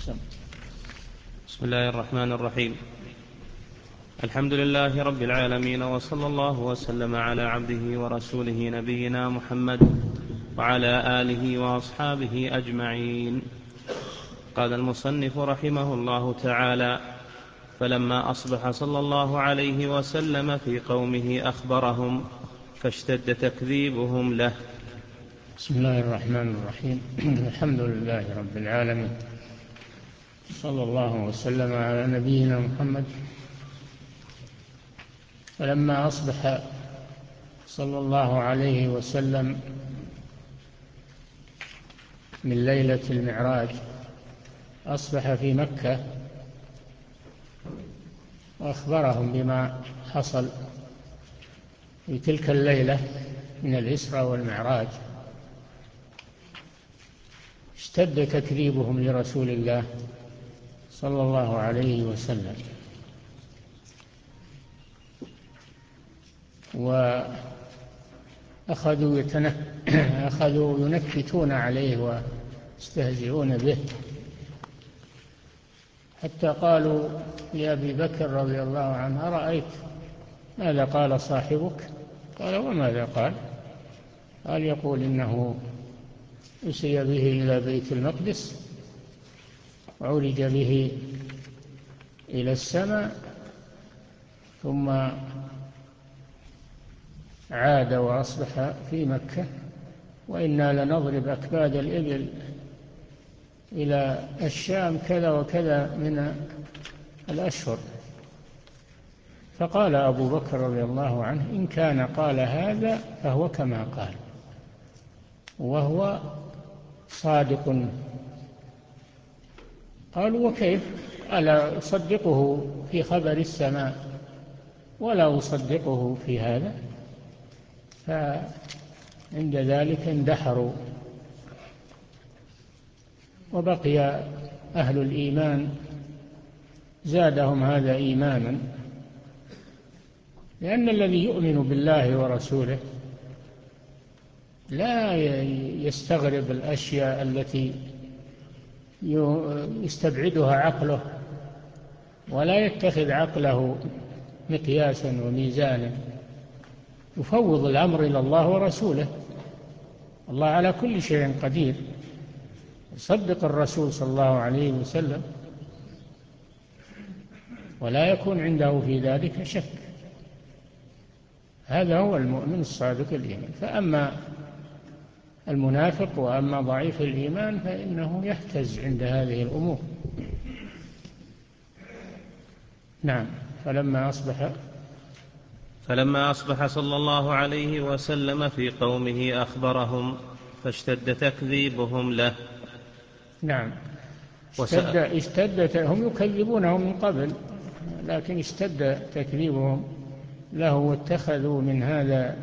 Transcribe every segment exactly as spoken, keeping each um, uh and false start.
بسم الله الرحمن الرحيم. الحمد لله رب العالمين، وصلى الله وسلم على عبده ورسوله نبينا محمد وعلى آله وأصحابه أجمعين. قال المصنف رحمه الله تعالى: فلما أصبح صلى الله عليه وسلم في قومه أخبرهم فاشتد تكذيبهم له. بسم الله الرحمن الرحيم. الحمد لله رب العالمين، صلى الله وسلم على نبينا محمد. فلما أصبح صلى الله عليه وسلم من ليلة المعراج، أصبح في مكة وأخبرهم بما حصل في تلك الليلة من الإسراء والمعراج. اشتد تكذيبهم لرسول الله صلى الله عليه وسلم، وأخذوا أخذوا ينكتون عليه ويستهزئون به، حتى قالوا لأبي بكر رضي الله عنه: أرأيت ماذا قال صاحبك؟ قال: وماذا قال؟ قال: يقول إنه أسري به إلى بيت المقدس وعرج به إلى السماء ثم عاد وأصبح في مكة، وإنا لنضرب أكباد الإبل إلى الشام كذا وكذا من الأشهر. فقال أبو بكر رضي الله عنه: إن كان قال هذا فهو كما قال، وهو صادق. قالوا: وكيف؟ ألا أصدقه في خبر السماء ولا أصدقه في هذا؟ فعند ذلك اندحروا، وبقي أهل الإيمان زادهم هذا إيمانا، لأن الذي يؤمن بالله ورسوله لا يستغرب الأشياء التي يستبعدها عقله، ولا يتخذ عقله مقياسا وميزانا، يفوض الأمر إلى الله ورسوله. الله على كل شيء قدير، يصدق الرسول صلى الله عليه وسلم ولا يكون عنده في ذلك شك. هذا هو المؤمن الصادق الإيمان. فأما المنافق وأما ضعيف الإيمان فإنه يهتز عند هذه الأمور. نعم. فلما أصبح فلما أصبح صلى الله عليه وسلم في قومه أخبرهم فاشتد تكذيبهم له. نعم. اشتد, اشتد هم يكذبونه من قبل، لكن اشتد تكذيبهم له، واتخذوا من هذا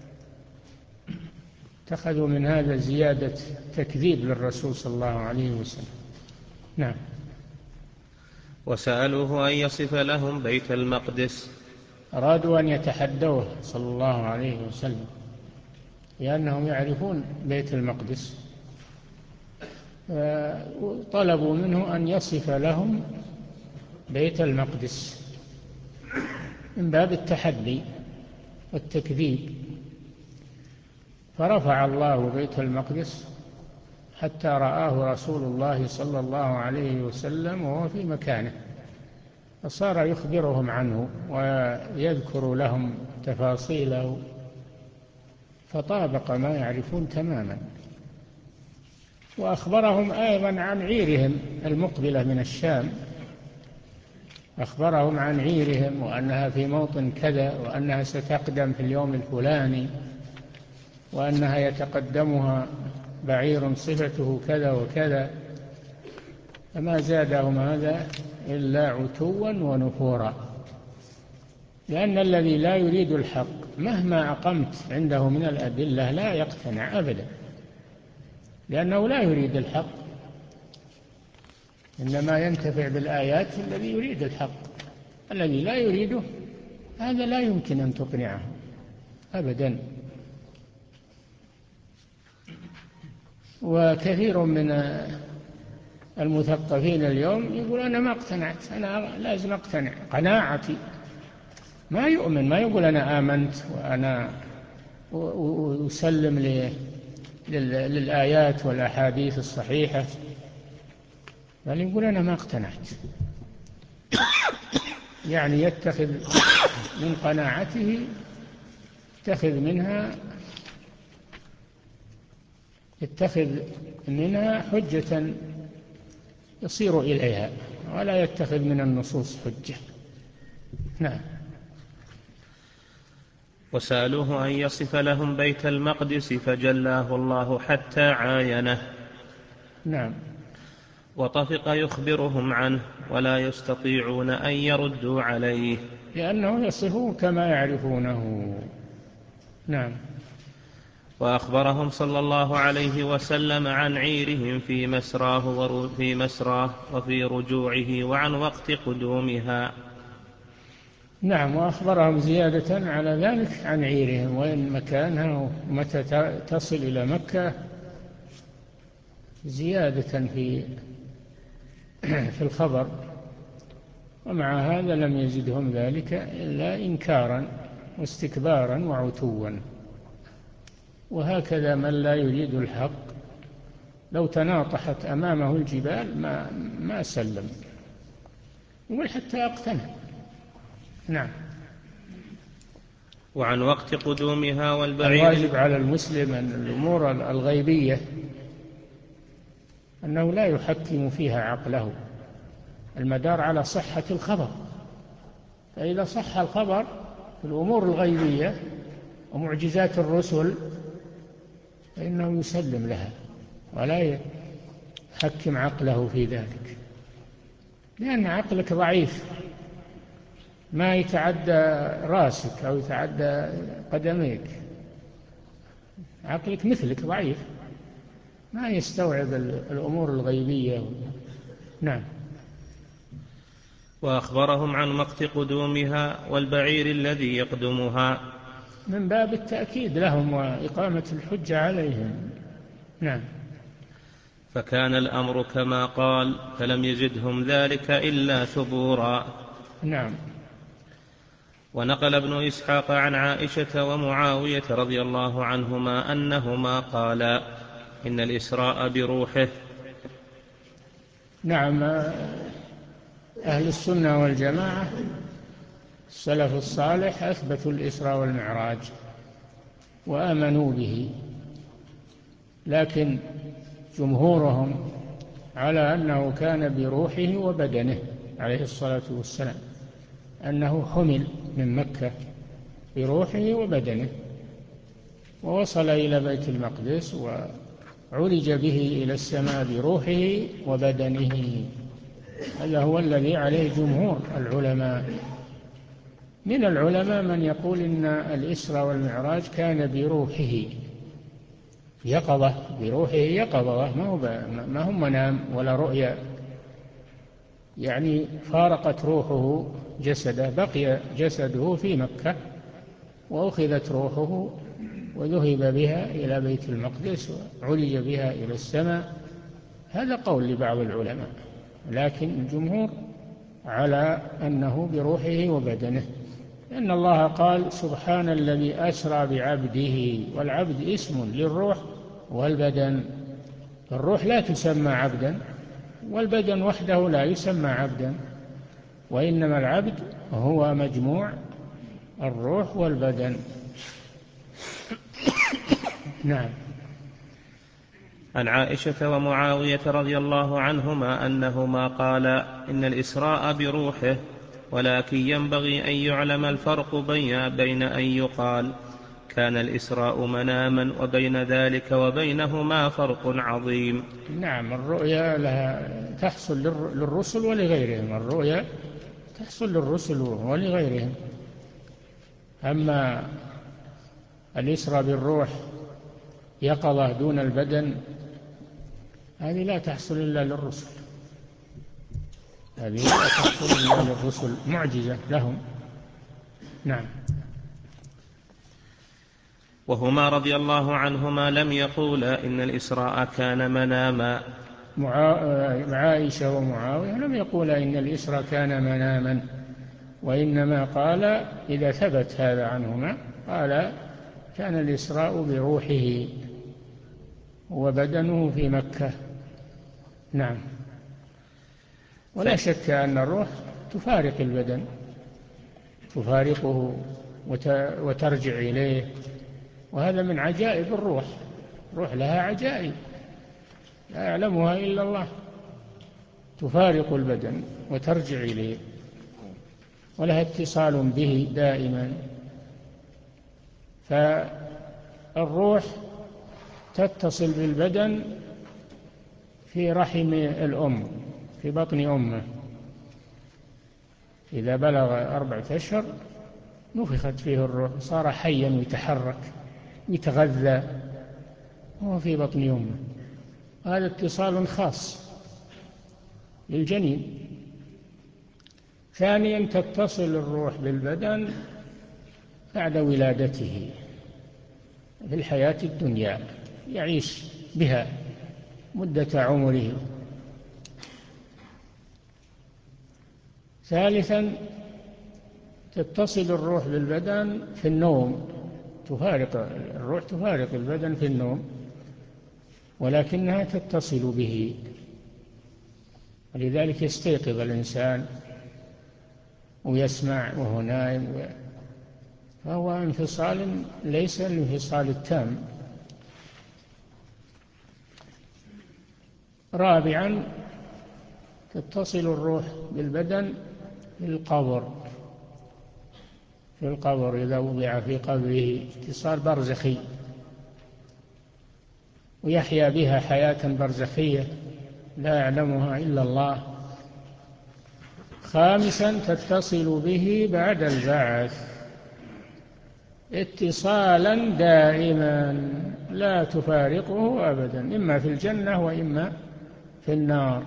اتخذوا من هذا زيادة تكذيب للرسول صلى الله عليه وسلم. نعم. وسألوه أن يصف لهم بيت المقدس، أرادوا أن يتحدوه صلى الله عليه وسلم، لأنهم يعرفون بيت المقدس، طلبوا منه أن يصف لهم بيت المقدس من باب التحدي والتكذيب. فرفع الله بيت المقدس حتى رآه رسول الله صلى الله عليه وسلم وهو في مكانه، فصار يخبرهم عنه ويذكر لهم تفاصيله، فطابق ما يعرفون تماما. وأخبرهم أيضا عن عيرهم المقبلة من الشام، أخبرهم عن عيرهم وأنها في موطن كذا، وأنها ستقدم في اليوم الفلاني، وأنها يتقدمها بعير صفته كذا وكذا. فما زادهم هذا إلا عتوا ونفورا، لأن الذي لا يريد الحق مهما أقمت عنده من الأدلة لا يقتنع أبدا، لأنه لا يريد الحق، إنما ينتفع بالآيات الذي يريد الحق. الذي لا يريده هذا لا يمكن أن تقنعه أبدا. وكثير من المثقفين اليوم يقول أنا ما اقتنعت، أنا لازم أقتنع قناعتي، ما يؤمن، ما يقول أنا آمنت وأنا أسلم للآيات والأحاديث الصحيحة، بل يقول أنا ما اقتنعت، يعني يتخذ من قناعته يتخذ منها يتخذ منها حجة يصير إليها، ولا يتخذ من النصوص حجة. نعم. وسألوه أن يصف لهم بيت المقدس فجلاه الله حتى عاينه. نعم. وطفق يخبرهم عنه ولا يستطيعون أن يردوا عليه، لأنه يصفه كما يعرفونه. نعم. وأخبرهم صلى الله عليه وسلم عن عيرهم في مسراه في مسراه وفي رجوعه وعن وقت قدومها. نعم. وأخبرهم زيادة على ذلك عن عيرهم وإن مكانها ومتى تصل إلى مكة، زيادة في في الخبر. ومع هذا لم يزدهم ذلك إلا إنكارا واستكبارا وعتوا. وهكذا من لا يريد الحق لو تناطحت أمامه الجبال ما ما سلم، يقول حتى أقتنع. نعم. وعن وقت قدومها والبعير. الواجب على المسلم أن الأمور الغيبية أنه لا يحكم فيها عقله، المدار على صحة الخبر، فإذا صح الخبر في الأمور الغيبية ومعجزات الرسل فإنه يسلم لها ولا يحكم عقله في ذلك، لأن عقلك ضعيف ما يتعدى راسك أو يتعدى قدميك، عقلك مثلك ضعيف ما يستوعب الأمور الغيبية. نعم. وأخبرهم عن وقت قدومها والبعير الذي يقدمها من باب التأكيد لهم وإقامة الحجة عليهم. نعم. فكان الأمر كما قال فلم يزدهم ذلك إلا ثبورا. نعم. ونقل ابن إسحاق عن عائشة ومعاوية رضي الله عنهما أنهما قالا إن الإسراء بروحه. نعم. أهل السنة والجماعة السلف الصالح أثبتوا الإسراء والمعراج وآمنوا به، لكن جمهورهم على أنه كان بروحه وبدنه عليه الصلاة والسلام، أنه حمل من مكة بروحه وبدنه ووصل إلى بيت المقدس وعرج به إلى السماء بروحه وبدنه. هذا هو الذي عليه جمهور العلماء. من العلماء من يقول إن الإسراء والمعراج كان بروحه يقظة، بروحه يقظة، ما هو ما هو منام ولا رؤيا، يعني فارقت روحه جسده، بقي جسده في مكة وأخذت روحه وذهب بها إلى بيت المقدس وعلج بها إلى السماء. هذا قول لبعض العلماء، لكن الجمهور على أنه بروحه وبدنه، لأن الله قال سبحان الذي أسرى بعبده، والعبد اسم للروح والبدن. الروح لا تسمى عبدا والبدن وحده لا يسمى عبدا، وإنما العبد هو مجموع الروح والبدن. نعم. عن عائشة ومعاوية رضي الله عنهما أنهما قالا إن الإسراء بروحه، ولكن ينبغي أن يعلم الفرق بين أن يقال كان الإسراء مناما وبين ذلك وبينهما فرق عظيم. نعم. الرؤيا لها تحصل للرسل ولغيرهم، الرؤيا تحصل للرسل ولغيرهم، أما الإسراء بالروح يقظة دون البدن هذه لا تحصل إلا للرسل، هذه لا تحصل إلا للرسل، معجزة لهم. نعم. وهما رضي الله عنهما لم يقولا إن الإسراء كان مناما، عائشة ومعاوية لم يقول إن الإسراء كان مناما، وإنما قال إذا ثبت هذا عنهما قال كان الإسراء بروحه وبدنه في مكة. نعم. ولا شك أن الروح تفارق البدن، تفارقه وترجع إليه، وهذا من عجائب الروح. الروح لها عجائب لا يعلمها إلا الله، تفارق البدن وترجع إليه ولها اتصال به دائما. فالروح تتصل بالبدن في رحم الأم، في بطن أمه، إذا بلغ أربعة أشهر نفخت فيه الروح، صار حيا ويتحرك ويتغذى وهو في بطن أمه. هذا اتصال خاص للجنين. ثانيا تتصل الروح بالبدن بعد ولادته في الحياة الدنيا، يعيش بها مدة عمره. ثالثا تتصل الروح بالبدن في النوم، تفارق الروح تفارق البدن في النوم، ولكنها تتصل به، ولذلك يستيقظ الإنسان ويسمع وهو نائم، فهو انفصال ليس الانفصال التام. رابعا تتصل الروح بالبدن في القبر، في القبر إذا وضع في قبره اتصال برزخي، ويحيا بها حياة برزخية لا يعلمها إلا الله. خامسا تتصل به بعد البعث اتصالا دائما لا تفارقه أبدا، إما في الجنة وإما في النار،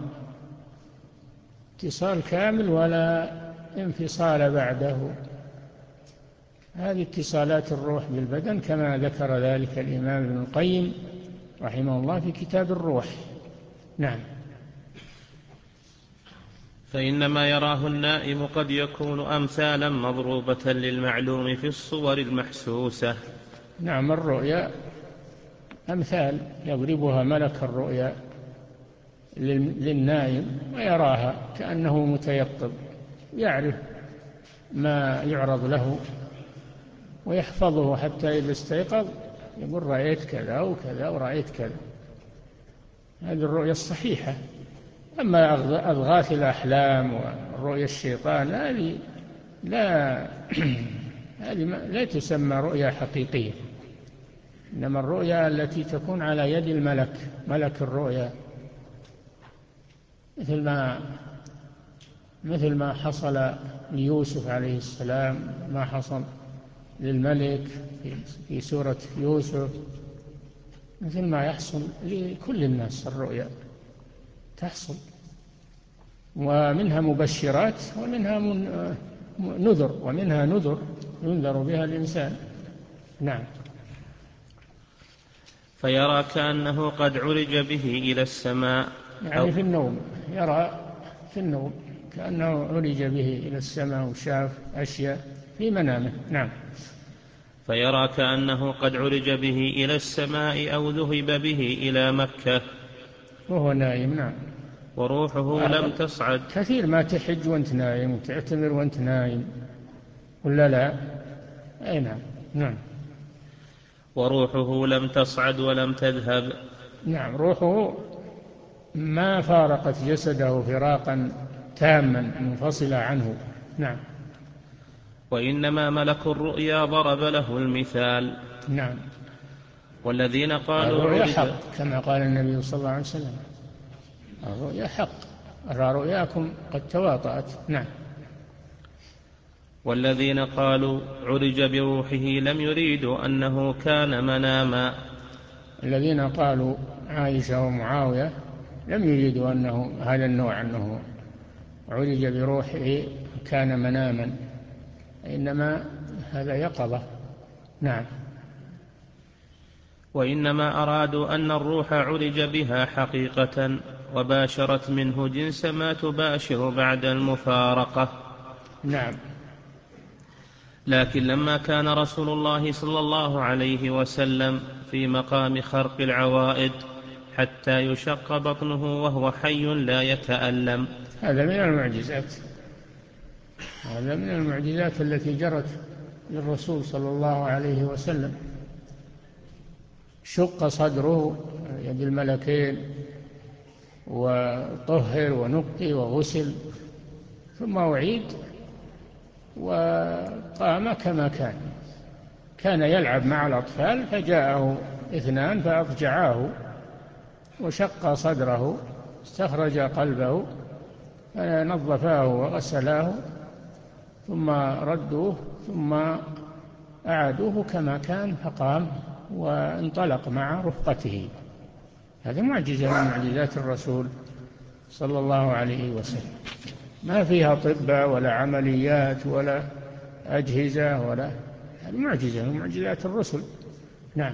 اتصال كامل ولا انفصال بعده. هذه اتصالات الروح بالبدن كما ذكر ذلك الإمام ابن القيم رحمه الله في كتاب الروح. نعم. فإنما يراه النائم قد يكون أمثالا مضروبة للمعلوم في الصور المحسوسة. نعم، الرؤيا أمثال يضربها ملك الرؤيا للنائم ويراها كأنه متيقظ، يعرف ما يعرض له ويحفظه حتى إذا استيقظ يقول رأيت كذا وكذا ورأيت كذا. هذه الرؤيا الصحيحة. أما أضغاث الأحلام ورؤيا الشيطان هذه لا هذه لا تسمى رؤيا حقيقية، إنما الرؤيا التي تكون على يد الملك، ملك الرؤيا، مثل ما مثل ما حصل ليوسف عليه السلام، ما حصل للملك في سورة يوسف، مثل ما يحصل لكل الناس الرؤيا تحصل، ومنها مبشرات ومنها نذر، ومنها نذر ينذر بها الإنسان. نعم. فيرى كأنه قد عرج به إلى السماء، يعني في النوم، يرى في النوم كأنه عرج به إلى السماء وشاف أشياء في منامه. نعم. فيرى كأنه قد عرج به إلى السماء أو ذهب به إلى مكة وهو نائم. نعم. وروحه لم تصعد. كثير ما تحج وانت نايم وتعتمر وانت نايم ولا لا؟ أي نعم. نعم. وروحه لم تصعد ولم تذهب. نعم، روحه ما فارقت جسده فراقا تاما منفصلا عنه. نعم. وإنما ملك الرؤيا ضرب له المثال. نعم. والذين قالوا الرؤيا حق كما قال النبي صلى الله عليه وسلم، الرؤيا حق، أرى رؤياكم قد تواطأت. نعم. والذين قالوا عرج بروحه لم يريدوا أنه كان مناما. الذين قالوا عائشة ومعاوية لم يريدوا أنه هذا النوع، أنه عرج بروحه كان مناما، إنما هذا يقظة. نعم. وإنما أرادوا أن الروح عرج بها حقيقة وباشرت منه جنس ما تباشر بعد المفارقة. نعم. لكن لما كان رسول الله صلى الله عليه وسلم في مقام خرق العوائد حتى يشق بطنه وهو حي لا يتألم. هذا من المعجزات، هذا من المعجزات التي جرت للرسول صلى الله عليه وسلم. شق صدره يد الملكين وطهر ونقي وغسل، ثم أعيد وقام كما كان. كان يلعب مع الأطفال فجاءه اثنان فأضجعاه وشق صدره، استخرج قلبه فنظفاه وغسلاه ثم ردوه ثم أعادوه كما كان، فقام وانطلق مع رفقته. هذه معجزة من معجزات الرسول صلى الله عليه وسلم، ما فيها طب ولا عمليات ولا أجهزة ولا، هذه معجزة من معجزات الرسل. نعم.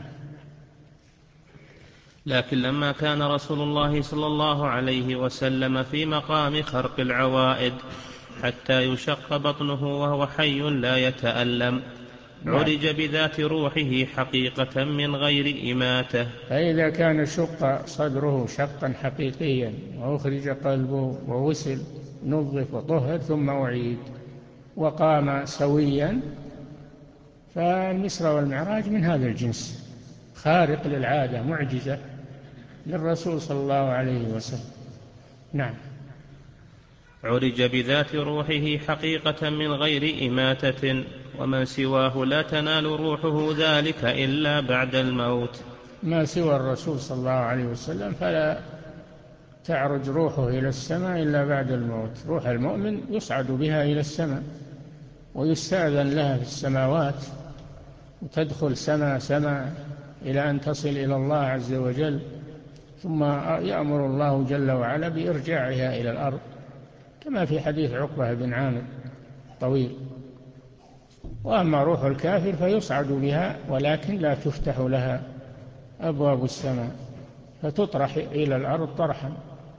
لكن لما كان رسول الله صلى الله عليه وسلم في مقام خرق العوائد حتى يشق بطنه وهو حي لا يتألم عرج بذات روحه حقيقة من غير إماتة. فإذا كان شق صدره شقا حقيقيا وأخرج قلبه وغسل نظف وطهر ثم أعيد وقام سويا، فالمسرى والمعراج من هذا الجنس، خارق للعادة، معجزة للرسول صلى الله عليه وسلم. نعم. عرج بذات روحه حقيقة من غير إماتة، ومن سواه لا تنال روحه ذلك إلا بعد الموت. ما سوى الرسول صلى الله عليه وسلم فلا تعرج روحه إلى السماء إلا بعد الموت. روح المؤمن يصعد بها إلى السماء ويستأذن لها في السماوات وتدخل سماء سماء إلى أن تصل إلى الله عز وجل، ثم يأمر الله جل وعلا بإرجاعها إلى الأرض كما في حديث عقبة بن عامر طويل. وأما روح الكافر فيصعد بها ولكن لا تفتح لها أبواب السماء فتطرح إلى الأرض طرحا.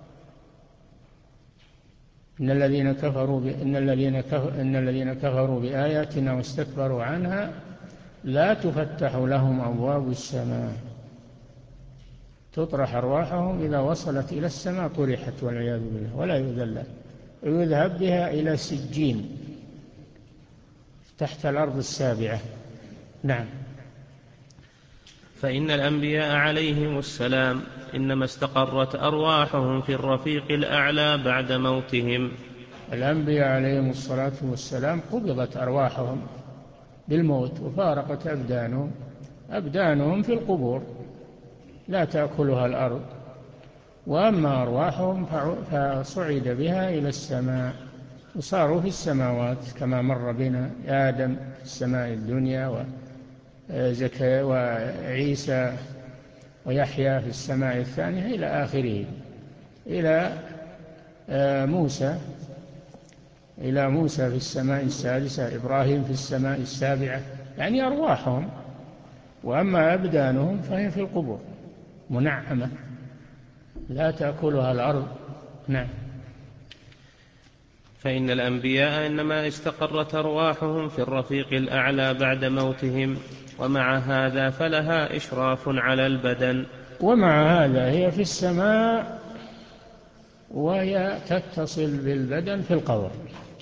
إن الذين كفروا ب... إن الذين كفروا إن الذين كفروا بآياتنا واستكبروا عنها لا تفتح لهم أبواب السماء، تطرح أرواحهم إذا وصلت إلى السماء طرحت والعياذ بالله ولا يذل، ويذهب بها إلى سجين تحت الأرض السابعة. نعم. فإن الأنبياء عليهم السلام إنما استقرت أرواحهم في الرفيق الأعلى بعد موتهم. الأنبياء عليهم الصلاة والسلام قبضت أرواحهم بالموت وفارقت أبدانهم، أبدانهم في القبور لا تأكلها الأرض، وأما أرواحهم فصعد بها إلى السماء وصاروا في السماوات كما مر بنا آدم في السماء الدنيا وزكريا وعيسى ويحيى في السماء الثانية إلى آخره، إلى موسى إلى موسى في السماء السادسة، إبراهيم في السماء السابعة، يعني أرواحهم. وأما أبدانهم فهي في القبور منعمة لا تأكلها الأرض. نعم. فإن الأنبياء إنما استقرت أرواحهم في الرفيق الأعلى بعد موتهم، ومع هذا فلها إشراف على البدن. ومع هذا هي في السماء وهي تتصل بالبدن في القبر،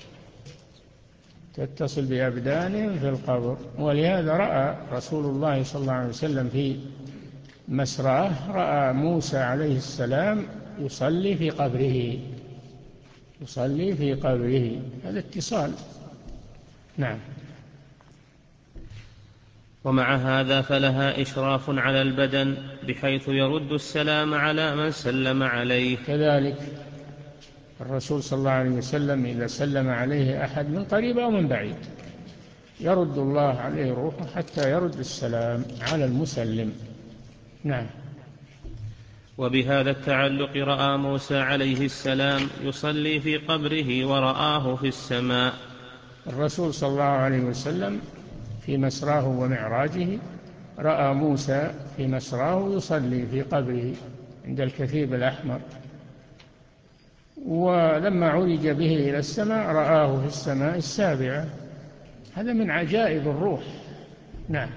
تتصل بأبدانهم في القبر. ولهذا رأى رسول الله صلى الله عليه وسلم في مسراه، رأى موسى عليه السلام يصلي في قبره، يصلي في قبره، هذا اتصال. نعم. ومع هذا فلها إشراف على البدن بحيث يرد السلام على من سلم عليه. كذلك الرسول صلى الله عليه وسلم إذا سلم عليه أحد من قريب أو من بعيد يرد الله عليه روحه حتى يرد السلام على المسلم. نعم. وبهذا التعلق رأى موسى عليه السلام يصلي في قبره ورآه في السماء. الرسول صلى الله عليه وسلم في مسراه ومعراجه رأى موسى في مسراه يصلي في قبره عند الكثيب الأحمر ولما عرج به إلى السماء رآه في السماء السابعة. هذا من عجائب الروح. نعم.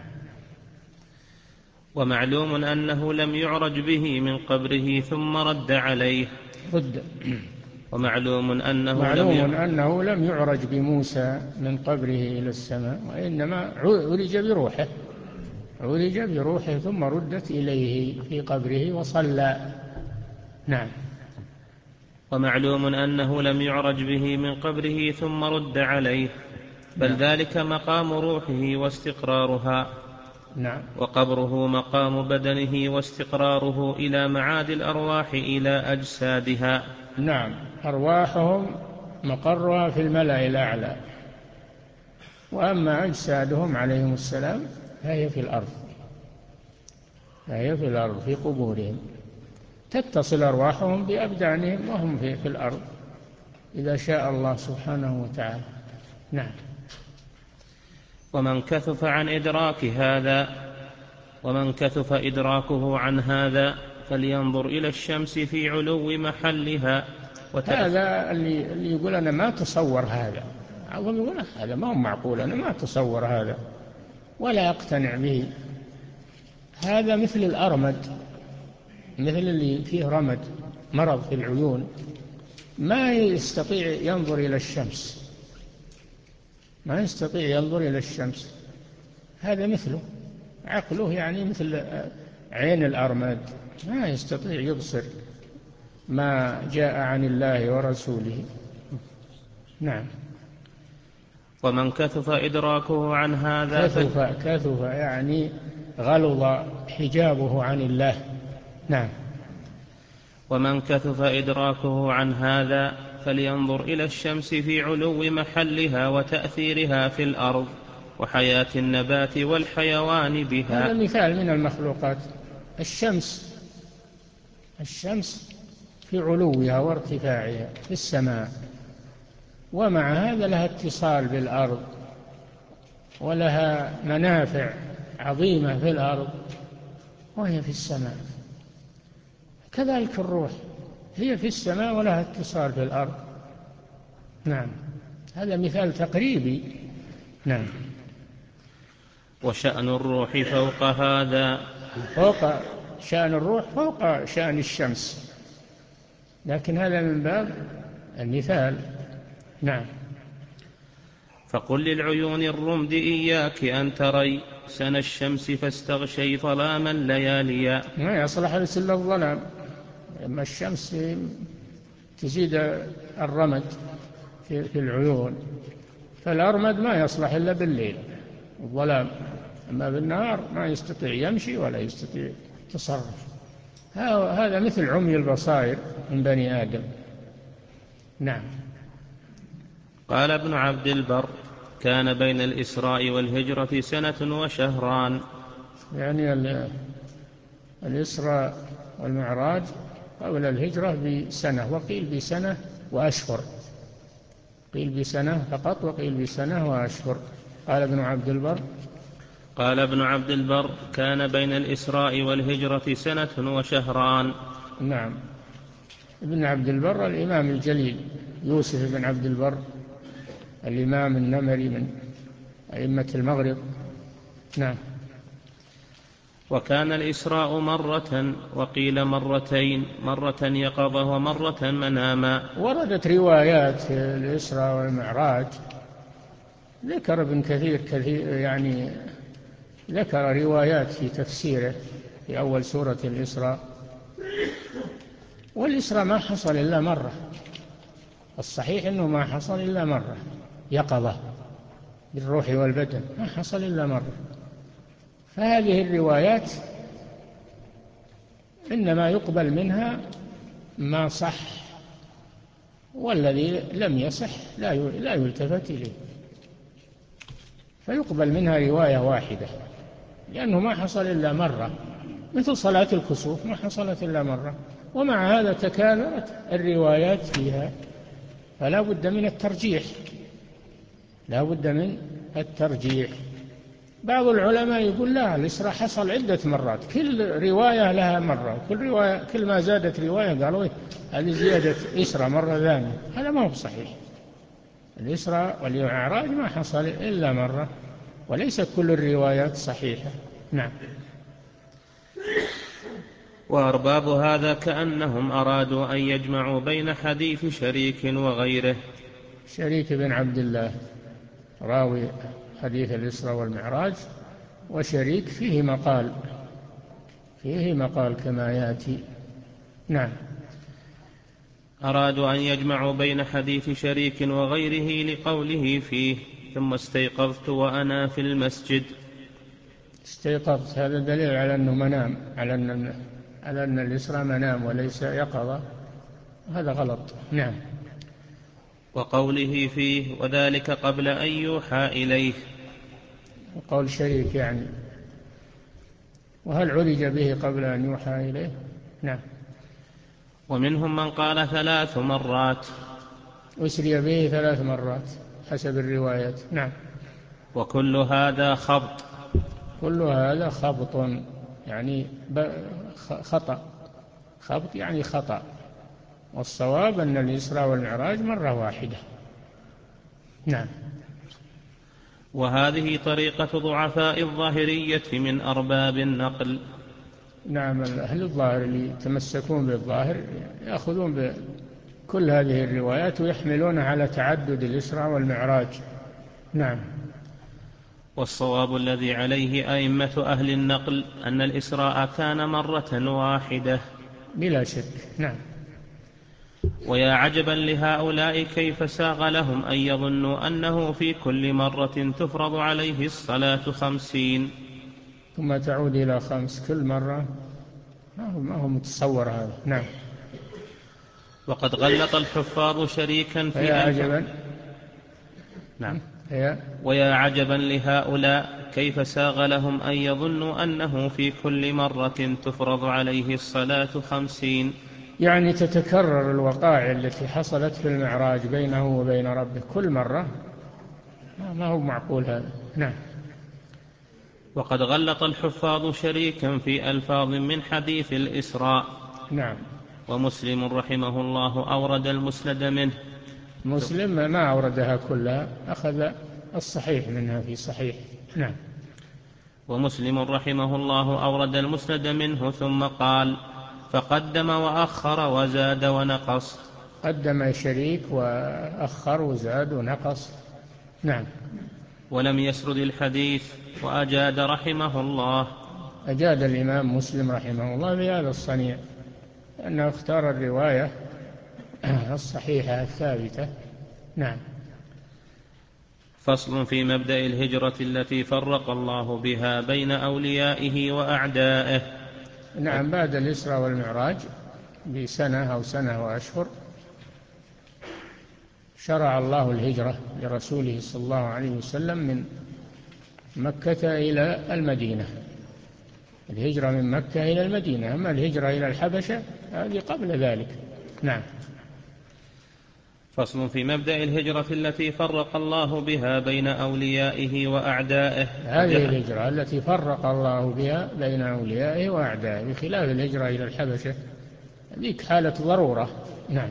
ومعلوم أنه لم يعرج به من قبره ثم رد عليه. رد. ومعلوم أنه معلوم لم أنه لم يعرج بموسى من قبره إلى السماء، وإنما عرج بروحه عرج بروحه ثم ردت إليه في قبره وصلى. نعم. ومعلوم أنه لم يعرج به من قبره ثم رد عليه، بل نعم. ذلك مقام روحه واستقرارها. نعم. وقبره مقام بدنه واستقراره إلى معاد الأرواح إلى أجسادها. نعم. أرواحهم مقرها في الملأ الأعلى، وأما أجسادهم عليهم السلام فهي في الأرض فهي في الأرض في قبورهم، تتصل أرواحهم بأبدانهم وهم في, في الأرض إذا شاء الله سبحانه وتعالى. نعم. ومن كثف عن إدراك هذا ومن كثف إدراكه عن هذا فلينظر إلى الشمس في علو محلها. هذا اللي, اللي يقول أنا ما تصور هذا، بعضهم يقول هذا ما هو معقول، أنا ما تصور هذا ولا أقتنع به. هذا مثل الأرمد، مثل اللي فيه رمد، مرض في العيون، ما يستطيع ينظر إلى الشمس ما يستطيع ينظر إلى الشمس. هذا مثله، عقله يعني مثل عين الأرمد، ما يستطيع يبصر ما جاء عن الله ورسوله. نعم. ومن كثف إدراكه عن هذا كثف كثف يعني غلظ حجابه عن الله. نعم. ومن كثف إدراكه عن هذا فلينظر إلى الشمس في علو محلها وتأثيرها في الأرض وحياة النبات والحيوان بها. هذا مثال من المخلوقات. الشمس الشمس في علوها وارتفاعها في السماء، ومع هذا لها اتصال بالأرض ولها منافع عظيمة في الأرض وهي في السماء. كذلك الروح هي في السماء ولها اتصال بالأرض. نعم. هذا مثال تقريبي. نعم. وشأن الروح فوق هذا فوق شأن الروح فوق شأن الشمس، لكن هذا من باب المثال. نعم. فقل للعيون الرمد إياك أن تري سن الشمس فاستغشي ظلاما لياليا. ما يصلح إلا الظلام، أما الشمس تزيد الرمد في العيون، فالأرمد ما يصلح إلا بالليل الظلام، أما بالنهار ما يستطيع يمشي ولا يستطيع تصرف. هذا مثل عمي البصائر من بني آدم. نعم. قال ابن عبد البر: كان بين الإسراء والهجرة سنة وشهران. يعني الإسراء والمعراج قبل الهجرة بسنة، وقيل بسنة وأشهر، قيل بسنة فقط وقيل بسنة وأشهر. قال ابن عبد البر قال ابن عبد البر: كان بين الإسراء والهجرة سنة وشهران. نعم. ابن عبد البر الإمام الجليل يوسف بن عبد البر، الإمام النمري من أئمة المغرب. نعم. وكان الإسراء مرة، وقيل مرتين، مرة يقظة ومرة مناما. وردت روايات في الإسراء والمعراج، ذكر ابن كثير كثير يعني ذكر روايات في تفسيره في أول سورة الإسراء. والإسراء ما حصل إلا مرة، الصحيح أنه ما حصل إلا مرة يقظة بالروح والبدن، ما حصل إلا مرة. فهذه الروايات إنما يقبل منها ما صح، والذي لم يصح لا يلتفت إليه، فيقبل منها رواية واحدة، لأنه ما حصل إلا مرة، مثل صلاة الكسوف ما حصلت إلا مرة، ومع هذا تكاثرت الروايات فيها، فلا بد من الترجيح لا بد من الترجيح. بعض العلماء يقول لا، الإسراء حصل عدة مرات، كل رواية لها مرة، كل رواية كل ما زادت رواية قالوا إيه هذه زيادة إسراء مرة ثانية. هذا ما هو صحيح. الإسراء والمعراج ما حصل إلا مرة، وليس كل الروايات صحيحة. نعم. وأرباب هذا كأنهم أرادوا أن يجمعوا بين حديث شريك وغيره. شريك بن عبد الله راوي حديث الإسراء والمعراج، وشريك فيه مقال، فيه مقال كما يأتي. نعم. أرادوا أن يجمعوا بين حديث شريك وغيره لقوله فيه ثم استيقظت وأنا في المسجد. استيقظت هذا دليل على أنه منام، على أن على أن الإسراء منام وليس يقظة، هذا غلط. نعم. وقوله فيه وذلك قبل أن يوحى إليه. وقول شريك يعني، وهل عرج به قبل أن يوحى إليه؟ نعم. ومنهم من قال ثلاث مرات، أسري به ثلاث مرات حسب الروايات. نعم. وكل هذا خبط. كل هذا خبط يعني خطأ، خبط يعني خطأ، والصواب أن الإسراء والمعراج مرة واحدة. نعم. وهذه طريقة ضعفاء الظاهرية من أرباب النقل. نعم. أهل الظاهر اللي يتمسكون بالظاهر يأخذون بكل هذه الروايات ويحملونها على تعدد الإسراء والمعراج. نعم. والصواب الذي عليه أئمة أهل النقل أن الإسراء كان مرة واحدة بلا شك. نعم. ويا عجبا لهؤلاء كيف ساغ لهم أن يظنوا أنه في كل مرة تفرض عليه الصلاة خمسين ثم تعود إلى خمس كل مرة، ما هو متصور هذا. نعم. وقد غلط الحفاظ شريكا في يا عجبا. نعم. هي. ويا عجبا لهؤلاء كيف ساغ لهم أن يظنوا أنه في كل مرة تفرض عليه الصلاة خمسين، يعني تتكرر الوقائع التي حصلت في المعراج بينه وبين ربه كل مرة، ما هو معقول هذا. نعم. وقد غلط الحفاظ شريكا في ألفاظ من حديث الإسراء. نعم. ومسلم رحمه الله أورد المسند منه. مسلم ما أوردها كلها، أخذ الصحيح منها في صحيح. نعم. ومسلم رحمه الله أورد المسند منه ثم قال فقدم وأخر وزاد ونقص. قدم شريك وأخر وزاد ونقص. نعم. ولم يسرد الحديث وأجاد رحمه الله. أجاد الإمام مسلم رحمه الله بهذا الصنيع، أنه اختار الرواية الصحيحة الثابتة. نعم. فصل في مبدأ الهجرة التي فرق الله بها بين أوليائه وأعدائه. نعم. بعد الإسراء والمعراج بسنة أو سنة وأشهر شرع الله الهجرة لرسوله صلى الله عليه وسلم من مكة إلى المدينة، الهجرة من مكة إلى المدينة. أما الهجرة إلى الحبشة هذه قبل ذلك. نعم. فصل في مبدأ الهجرة التي فرق الله بها بين أوليائه وأعدائه. هذه الهجرة التي فرق الله بها بين أوليائه وأعدائه، بخلاف الهجرة إلى الحبشة ذيك حالة ضرورة. نعم.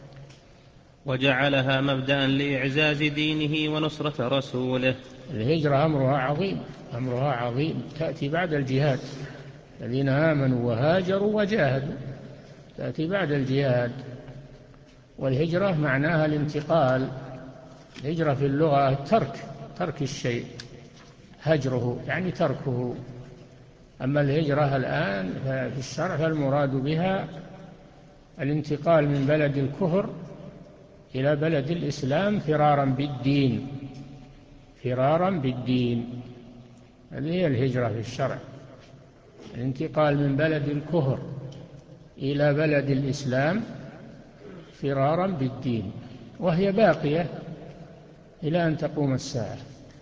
وجعلها مبدأ لإعزاز دينه ونصرة رسوله. الهجرة أمرها عظيم، أمرها عظيم، تأتي بعد الجهاد. الذين آمنوا وهاجروا وجاهدوا تأتي بعد الجهاد. والهجرة معناها الانتقال. الهجرة في اللغة الترك، ترك الشيء، هجره يعني تركه. أما الهجرة الآن في الشرع فالمراد بها الانتقال من بلد الكفر إلى بلد الإسلام فرارا بالدين، فرارا بالدين. هذه هي الهجرة في الشرع، الانتقال من بلد الكفر إلى بلد الإسلام فرارا بالدين، وهي باقية إلى أن تقوم الساعة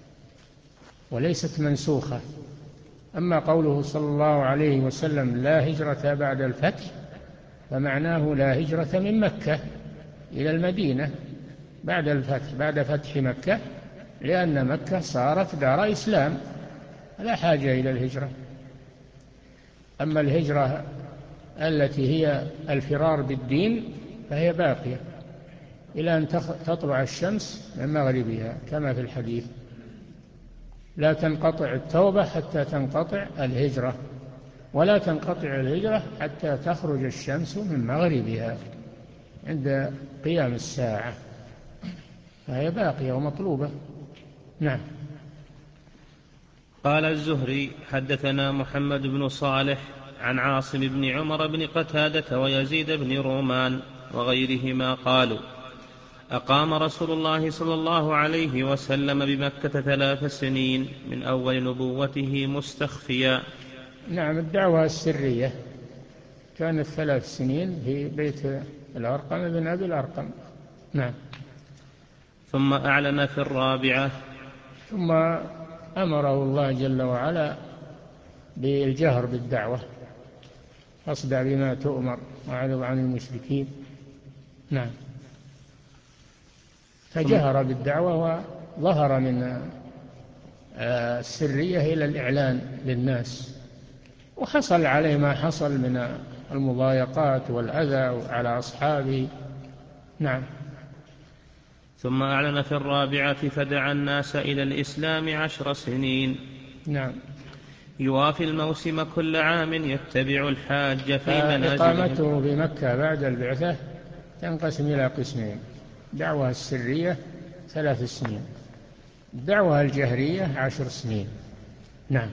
وليست منسوخة. أما قوله صلى الله عليه وسلم لا هجرة بعد الفتح فمعناه لا هجرة من مكة إلى المدينة بعد الفتح، بعد فتح مكة، لأن مكة صارت دار إسلام لا حاجة إلى الهجرة. أما الهجرة التي هي الفرار بالدين فهي باقية إلى أن تطلع الشمس من مغربها كما في الحديث: لا تنقطع التوبة حتى تنقطع الهجرة، ولا تنقطع الهجرة حتى تخرج الشمس من مغربها عند قيام الساعة، فهي باقية ومطلوبة. نعم. قال الزهري: حدثنا محمد بن صالح عن عاصم بن عمر بن قتادة ويزيد بن رومان وغيرهما قالوا: أقام رسول الله صلى الله عليه وسلم بمكة ثلاث سنين من أول نبوته مستخفيا. نعم، الدعوة السرية كانت ثلاث سنين في بيت الأرقم بن أبي الأرقم. نعم. ثم أعلن في الرابعة. ثم أمره الله جل وعلا بالجهر بالدعوة: فاصدع بما تؤمر وأعرض عن المشركين. نعم. فجهر بالدعوة وظهر من السرية إلى الإعلان للناس، وحصل عليه ما حصل من المضايقات والأذى على أصحابه. نعم. ثم أعلن في الرابعة فدعا الناس إلى الإسلام عشر سنين. نعم. يوافي الموسم كل عام يتبع الحاج في منازلهم. إقامته بمكة بعد البعثة تنقسم إلى قسمين: دعوة السرية ثلاث سنين، الدعوة الجهرية عشر سنين. نعم.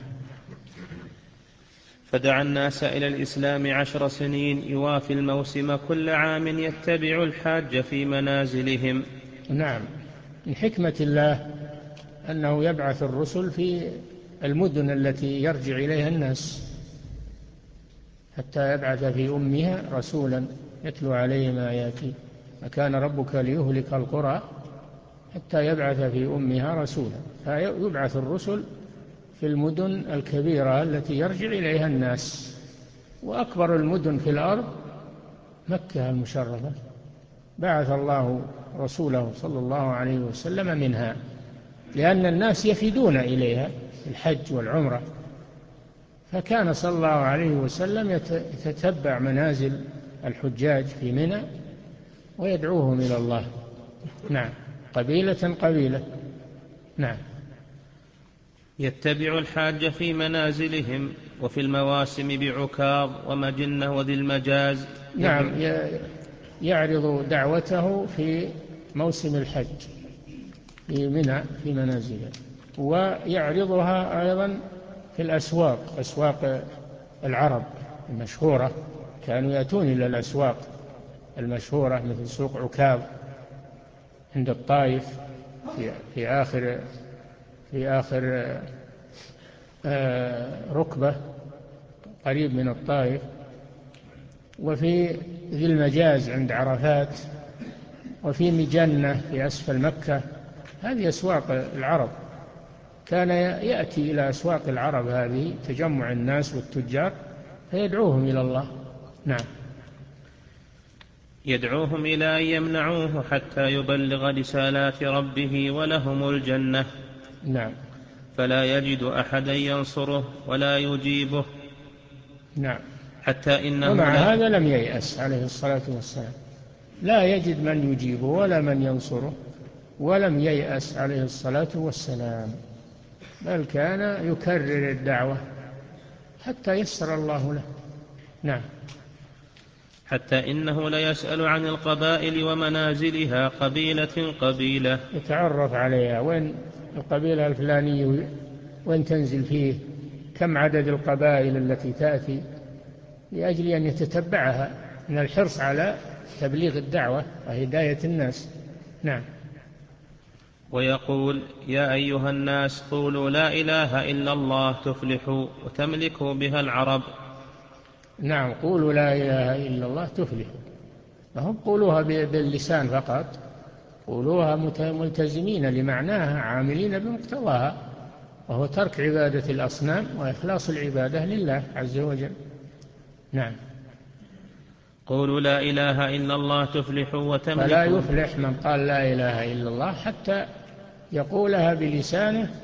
فدعا الناس إلى الإسلام عشر سنين يوافي الموسم كل عام يتبع الحاج في منازلهم. نعم. من حكمة الله أنه يبعث الرسل في المدن التي يرجع إليها الناس، حتى يبعث في أمها رسولا يتلو عليهم آياته، وكان ربك ليهلك القرى حتى يبعث في أمها رسولا. فيبعث الرسل في المدن الكبيرة التي يرجع إليها الناس، وأكبر المدن في الأرض مكة المشرفة بعث الله رسوله صلى الله عليه وسلم منها، لأن الناس يفدون إليها الحج والعمرة، فكان صلى الله عليه وسلم يتتبع منازل الحجاج في منى ويدعوهم إلى الله. نعم. قبيلة قبيلة. نعم. يتبع الحاج في منازلهم وفي المواسم بعكاظ ومجنة وذي المجاز. نعم. يعرض دعوته في موسم الحج في منى في منازله، ويعرضها أيضا في الأسواق، أسواق العرب المشهورة، كانوا يأتون إلى الأسواق المشهورة مثل سوق عكاظ عند الطائف في, في آخر في آخر ركبة قريب من الطائف، وفي ذي المجاز عند عرفات، وفي مجنة في أسفل مكة. هذه أسواق العرب، كان يأتي إلى أسواق العرب هذه تجمع الناس والتجار فيدعوهم إلى الله. نعم. يدعوهم إلى أن يمنعوه حتى يبلغ رسالات ربه ولهم الجنة. نعم. فلا يجد أحدا ينصره ولا يجيبه. نعم. حتى إنه ومع لا هذا لم ييأس عليه الصلاة والسلام، لا يجد من يجيبه ولا من ينصره، ولم ييأس عليه الصلاة والسلام، بل كان يكرر الدعوة حتى يسر الله له. نعم. حتى إنه ليسأل عن القبائل ومنازلها قبيلة قبيلة، يتعرف عليها، وين القبيلة الفلانية وين تنزل فيه، كم عدد القبائل التي تأتي، لأجل أن يتتبعها من الحرص على تبليغ الدعوة وهداية الناس. نعم. ويقول: يا أيها الناس قولوا لا إله إلا الله تفلحوا وتملكوا بها العرب. نعم. قولوا لا إله إلا الله تفلحوا، فهم قولوها باللسان فقط، قولوها ملتزمين لمعناها عاملين بمقتضاها، وهو ترك عبادة الأصنام وإخلاص العبادة لله عز وجل. نعم. قولوا لا إله إلا الله تفلحوا وتملكوا. فلا يفلح من قال لا إله إلا الله حتى يقولها بلسانه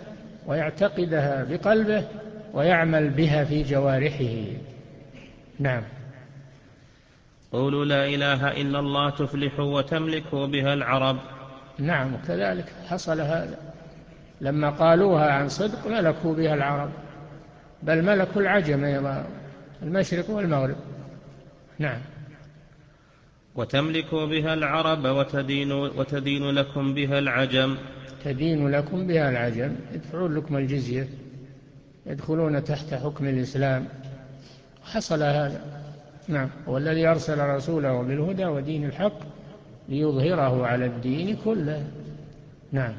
ويعتقدها بقلبه ويعمل بها في جوارحه. نعم. قولوا لا إله إلا الله تفلحوا وتملكوا بها العرب. نعم، وكذلك حصل هذا لما قالوها عن صدق ملكوا بها العرب، بل ملكوا العجم أيضا، المشرق والمغرب. نعم. وتملكوا بها العرب وتدين, وتدين لكم بها العجم. تدين لكم بها العجم، يدفعون لكم الجزية، يدخلون تحت حكم الإسلام. حصل هذا. نعم. والذي أرسل رسوله بالهدى ودين الحق ليظهره على الدين كله. نعم.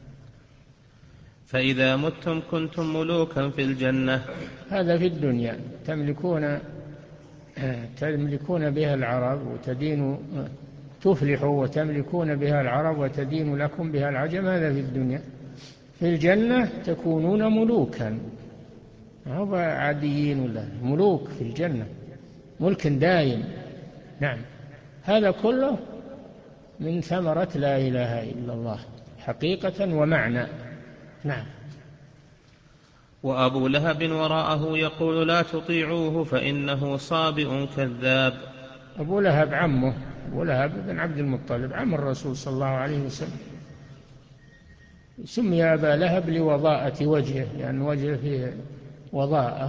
فإذا متم كنتم ملوكا في الجنة. هذا في الدنيا تملكون تملكون بها العرب وتدين تفلحوا وتملكون بها العرب وتدين لكم بها العجم، هذا في الدنيا. في الجنة تكونون ملوكا، هو عاديين ولا ملوك في الجنة، ملك دائم. نعم. هذا كله من ثمرة لا إله إلا الله حقيقة ومعنى. نعم. وأبو لهب وراءه يقول لا تطيعوه فإنه صابئ كذاب. أبو لهب عمه، أبو لهب بن عبد المطلب عم الرسول صلى الله عليه وسلم، سمي أبا لهب لوضاءة وجهه، لأن يعني وجهه فيه وضاءة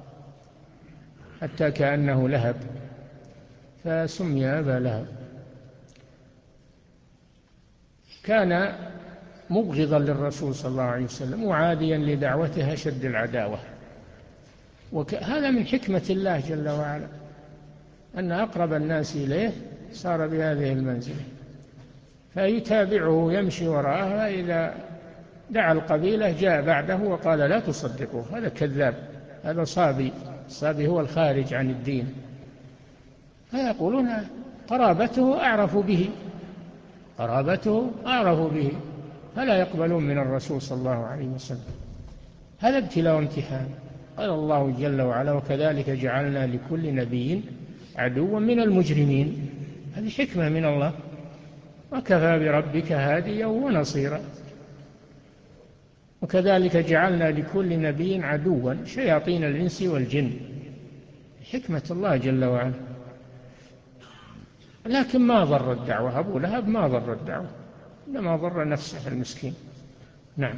حتى كأنه لهب، فسمي أبا لهب. كان مبغضا للرسول صلى الله عليه وسلم وعاديا لدعوته أشد العداوة. وهذا من حكمة الله جل وعلا، أن أقرب الناس إليه صار بهذه المنزلة، فيتابعه يمشي وراءه، إذا دعا القبيلة جاء بعده وقال لا تصدقوه، هذا كذاب، هذا صابي. الصابي هو الخارج عن الدين. فيقولون قرابته أعرف به، قرابته أعرف به، فلا يقبلون من الرسول صلى الله عليه وسلم. هذا ابتلاء وامتحان. قال الله جل وعلا وكذلك جعلنا لكل نبي عدوا من المجرمين. هذه حكمة من الله، وكفى بربك هاديا ونصيرا. وكذلك جعلنا لكل نبي عدوا شياطين الإنس والجن، حكمة الله جل وعلا. لكن ما ضر الدعوة، أبو لهب ما ضر الدعوة، إنما ضر نفسه المسكين. نعم.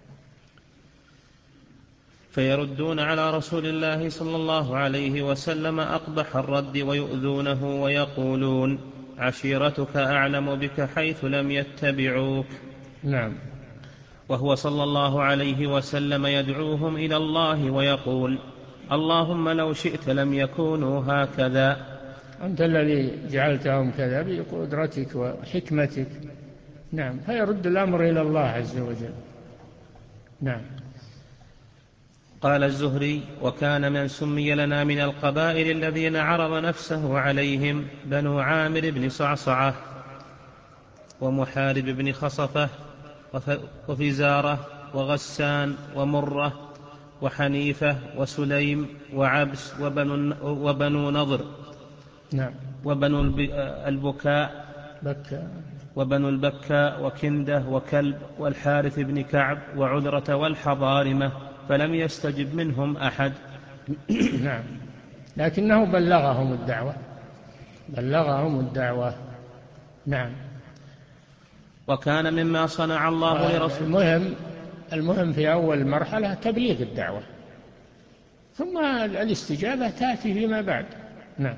فيردون على رسول الله صلى الله عليه وسلم أقبح الرد ويؤذونه ويقولون عشيرتك أعلم بك حيث لم يتبعوك. نعم. وهو صلى الله عليه وسلم يدعوهم إلى الله ويقول اللهم لو شئت لم يكونوا هكذا. أنت الذي جعلتهم كذا بقدرتك وحكمتك. نعم. فيرد الأمر إلى الله عز وجل. نعم. قال الزهري وكان من سمي لنا من القبائل الذين عرض نفسه عليهم بنو عامر بن صعصعة ومحارب بن خصفة وفزارة وغسان ومرة وحنيفة وسليم وعبس وبنو, وبنو نضر. نعم. وبنو البكاء بكاء وبنو البكاء وكندة وكلب والحارث بن كعب وعذرة والحضارمة، فلم يستجب منهم أحد. نعم. لكنه بلغهم الدعوة، بلغهم الدعوة. نعم. وكان مما صنع الله لرسوله. المهم المهم في أول مرحلة تبليغ الدعوة، ثم الاستجابة تأتي فيما بعد. نعم.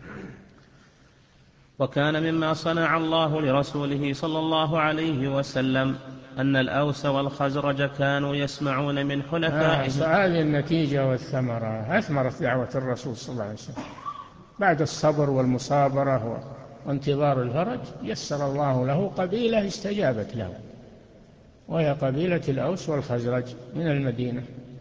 وكان مما صنع الله لرسوله صلى الله عليه وسلم أن الأوس والخزرج كانوا يسمعون من حلفائهم. آه هذه النتيجة والثمرة، أثمرت دعوة الرسول صلى الله عليه وسلم بعد الصبر والمصابرة وانتظار الفرج. يسر الله له قبيلة استجابت له، وهي قبيلة الأوس والخزرج من المدينة.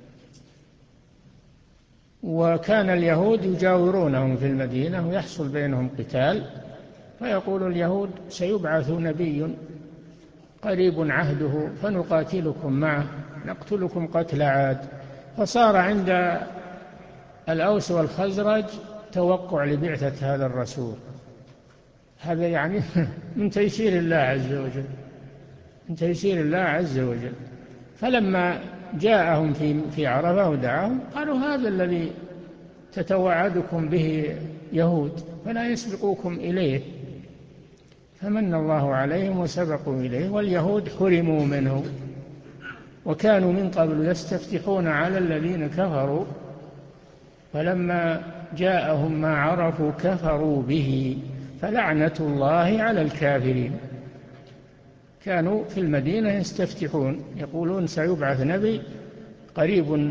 وكان اليهود يجاورونهم في المدينة ويحصل بينهم قتال، فيقول اليهود سيبعث نبي قريب عهده فنقاتلكم معه نقتلكم قتل عاد. فصار عند الأوس والخزرج توقع لبعثة هذا الرسول. هذا يعني من تيسير الله عز وجل، من تيسير الله عز وجل. فلما جاءهم في في عرفة ودعاهم قالوا هذا الذي تتوعدكم به يهود فلا يسبقوكم إليه، فمن الله عليهم وسبقوا إليه، واليهود حرموا منه وكانوا من قبل يستفتحون على الذين كفروا فلما جاءهم ما عرفوا كفروا به فلعنة الله على الكافرين. كانوا في المدينة يستفتحون يقولون سيبعث نبي قريب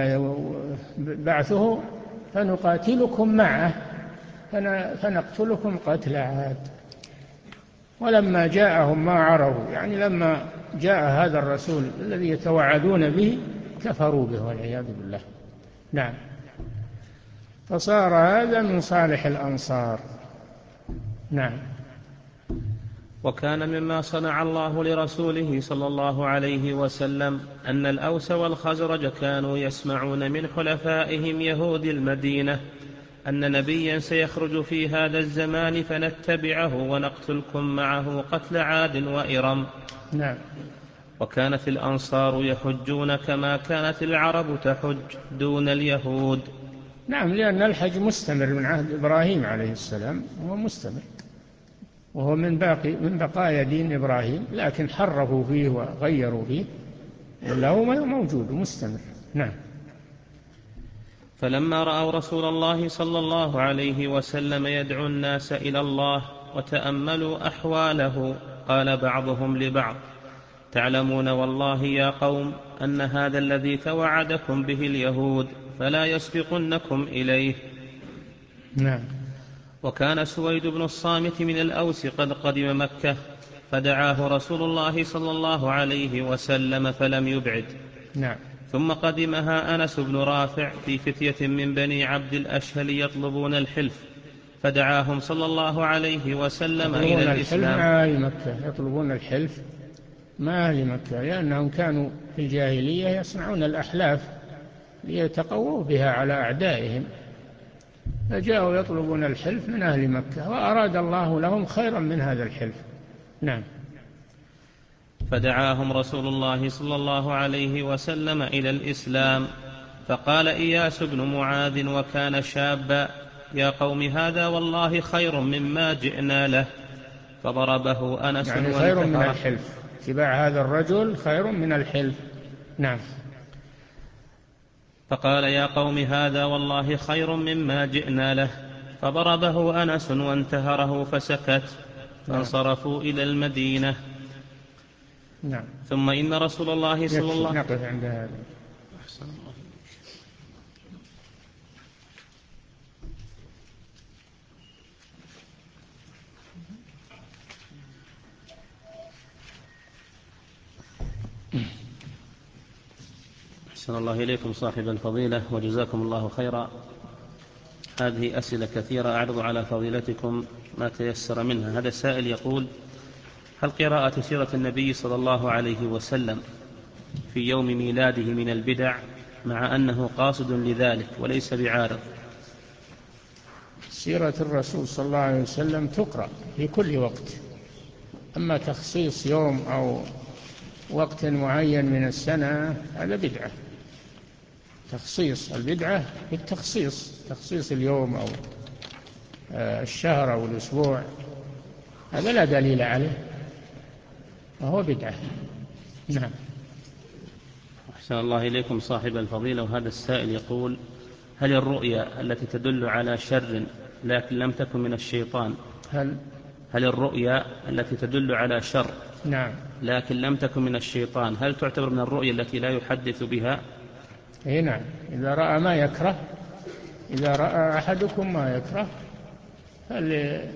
بعثه فنقاتلكم معه فنقتلكم قتل عاد. ولما جاءهم ما عرفوا، يعني لما جاء هذا الرسول الذي يتوعدون به كفروا به والعياذ بالله. نعم. فصار هذا من صالح الأنصار. نعم. وكان مما صنع الله لرسوله صلى الله عليه وسلم أن الأوس والخزرج كانوا يسمعون من حلفائهم يهود المدينة أن نبيا سيخرج في هذا الزمان فنتبعه ونقتلكم معه قتل عاد وإرم. نعم. وكانت الأنصار يحجون كما كانت العرب تحج دون اليهود. نعم، لأن الحج مستمر من عهد إبراهيم عليه السلام، هو مستمر وهو من باقي من بقايا دين إبراهيم، لكن حرفوا فيه وغيروا فيه وله موجود مستمر. نعم. فلما رأوا رسول الله صلى الله عليه وسلم يدعو الناس إلى الله وتأملوا أحواله قال بعضهم لبعض: تعلمون والله يا قوم أن هذا الذي توعدكم به اليهود فلا يسبقنكم إليه. نعم. وكان سويد بن الصامت من الأوس قد قدم مكة فدعاه رسول الله صلى الله عليه وسلم فلم يبعد. نعم. ثم قدمها أنس بن رافع في فتية من بني عبد الأشهل يطلبون الحلف فدعاهم صلى الله عليه وسلم إلى الإسلام. مع أهل مكة يطلبون الحلف مع أهل مكة لأنهم كانوا في الجاهلية يصنعون الأحلاف ليتقووا بها على أعدائهم، فجاءوا يطلبون الحلف من أهل مكة وأراد الله لهم خيرا من هذا الحلف. نعم. فدعاهم رسول الله صلى الله عليه وسلم إلى الإسلام فقال إياس بن معاذ وكان شابا: يا قوم هذا والله خير مما جئنا له. فضربه أنس يعني خير من الحلف، اتباع هذا الرجل خير من الحلف. نعم. فقال: يا قوم هذا والله خير مما جئنا له. فضربه أنس وانتهره فسكت فانصرفوا إلى المدينة. نعم. ثم إن رسول الله صلى الله عليه وسلم نقف عند هذا. أحسن الله. أحسن الله إليكم صاحب الفضيلة وجزاكم الله خيرا. هذه أسئلة كثيرة أعرض على فضيلتكم ما تيسر منها. هذا السائل يقول: هل قراءة سيرة النبي صلى الله عليه وسلم في يوم ميلاده من البدع مع أنه قاصد لذلك وليس بعارض؟ سيرة الرسول صلى الله عليه وسلم تقرأ في كل وقت، أما تخصيص يوم أو وقت معين من السنة هذا بدعة. تخصيص البدعة بالتخصيص، تخصيص اليوم أو الشهر أو الأسبوع هذا لا دليل عليه وهو بدعة. نعم. أحسن الله إليكم صاحب الفضيلة. وهذا السائل يقول: هل الرؤيا التي تدل على شر لكن لم تكن من الشيطان هل هل الرؤيا التي تدل على شر نعم لكن لم تكن من الشيطان هل تعتبر من الرؤيا التي لا يحدث بها؟ اي نعم، إذا رأى ما يكره، إذا رأى أحدكم ما يكره فل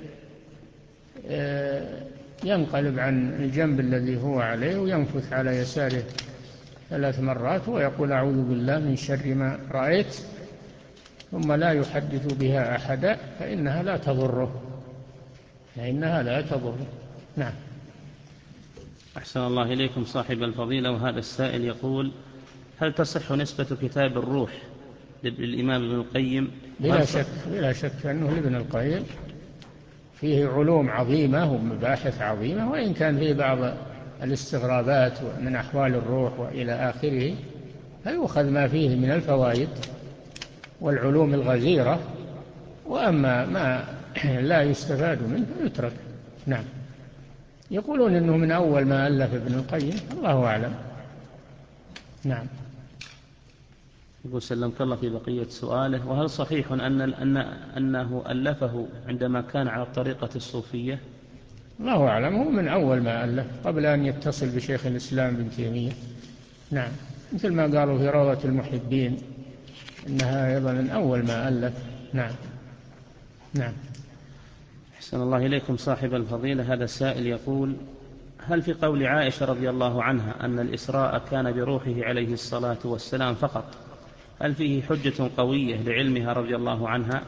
ينقلب عن الجنب الذي هو عليه وينفث على يساره ثلاث مرات ويقول: أعوذ بالله من شر ما رأيت، ثم لا يحدث بها أحدا فإنها لا تضره، فإنها لا تضره. نعم. أحسن الله إليكم صاحب الفضيلة. وهذا السائل يقول: هل تصح نسبة كتاب الروح للإمام ابن القيم؟ بلا شك بلا شك أنه لابن القيم فيه علوم عظيمة ومباحث عظيمة، وإن كان فيه بعض الاستغرابات من أحوال الروح وإلى آخره، فيؤخذ ما فيه من الفوائد والعلوم الغزيرة، وأما ما لا يستفاد منه يترك. نعم. يقولون إنه من أول ما ألف ابن القيم، الله أعلم. نعم. يقول سلمك الله في بقية سؤاله: وهل صحيح أن أن أنه ألفه عندما كان على الطريقة الصوفية؟ الله أعلم، هو من أول ما ألف قبل أن يتصل بشيخ الإسلام ابن تيمية. نعم، مثل ما قالوا في روضة المحبين إنها أيضا من أول ما ألف. نعم. نعم. أحسن الله إليكم صاحب الفضيلة. هذا السائل يقول: هل في قول عائشة رضي الله عنها أن الإسراء كان بروحه عليه الصلاة والسلام فقط، هل فيه حجة قوية لعلمها رضي الله عنها؟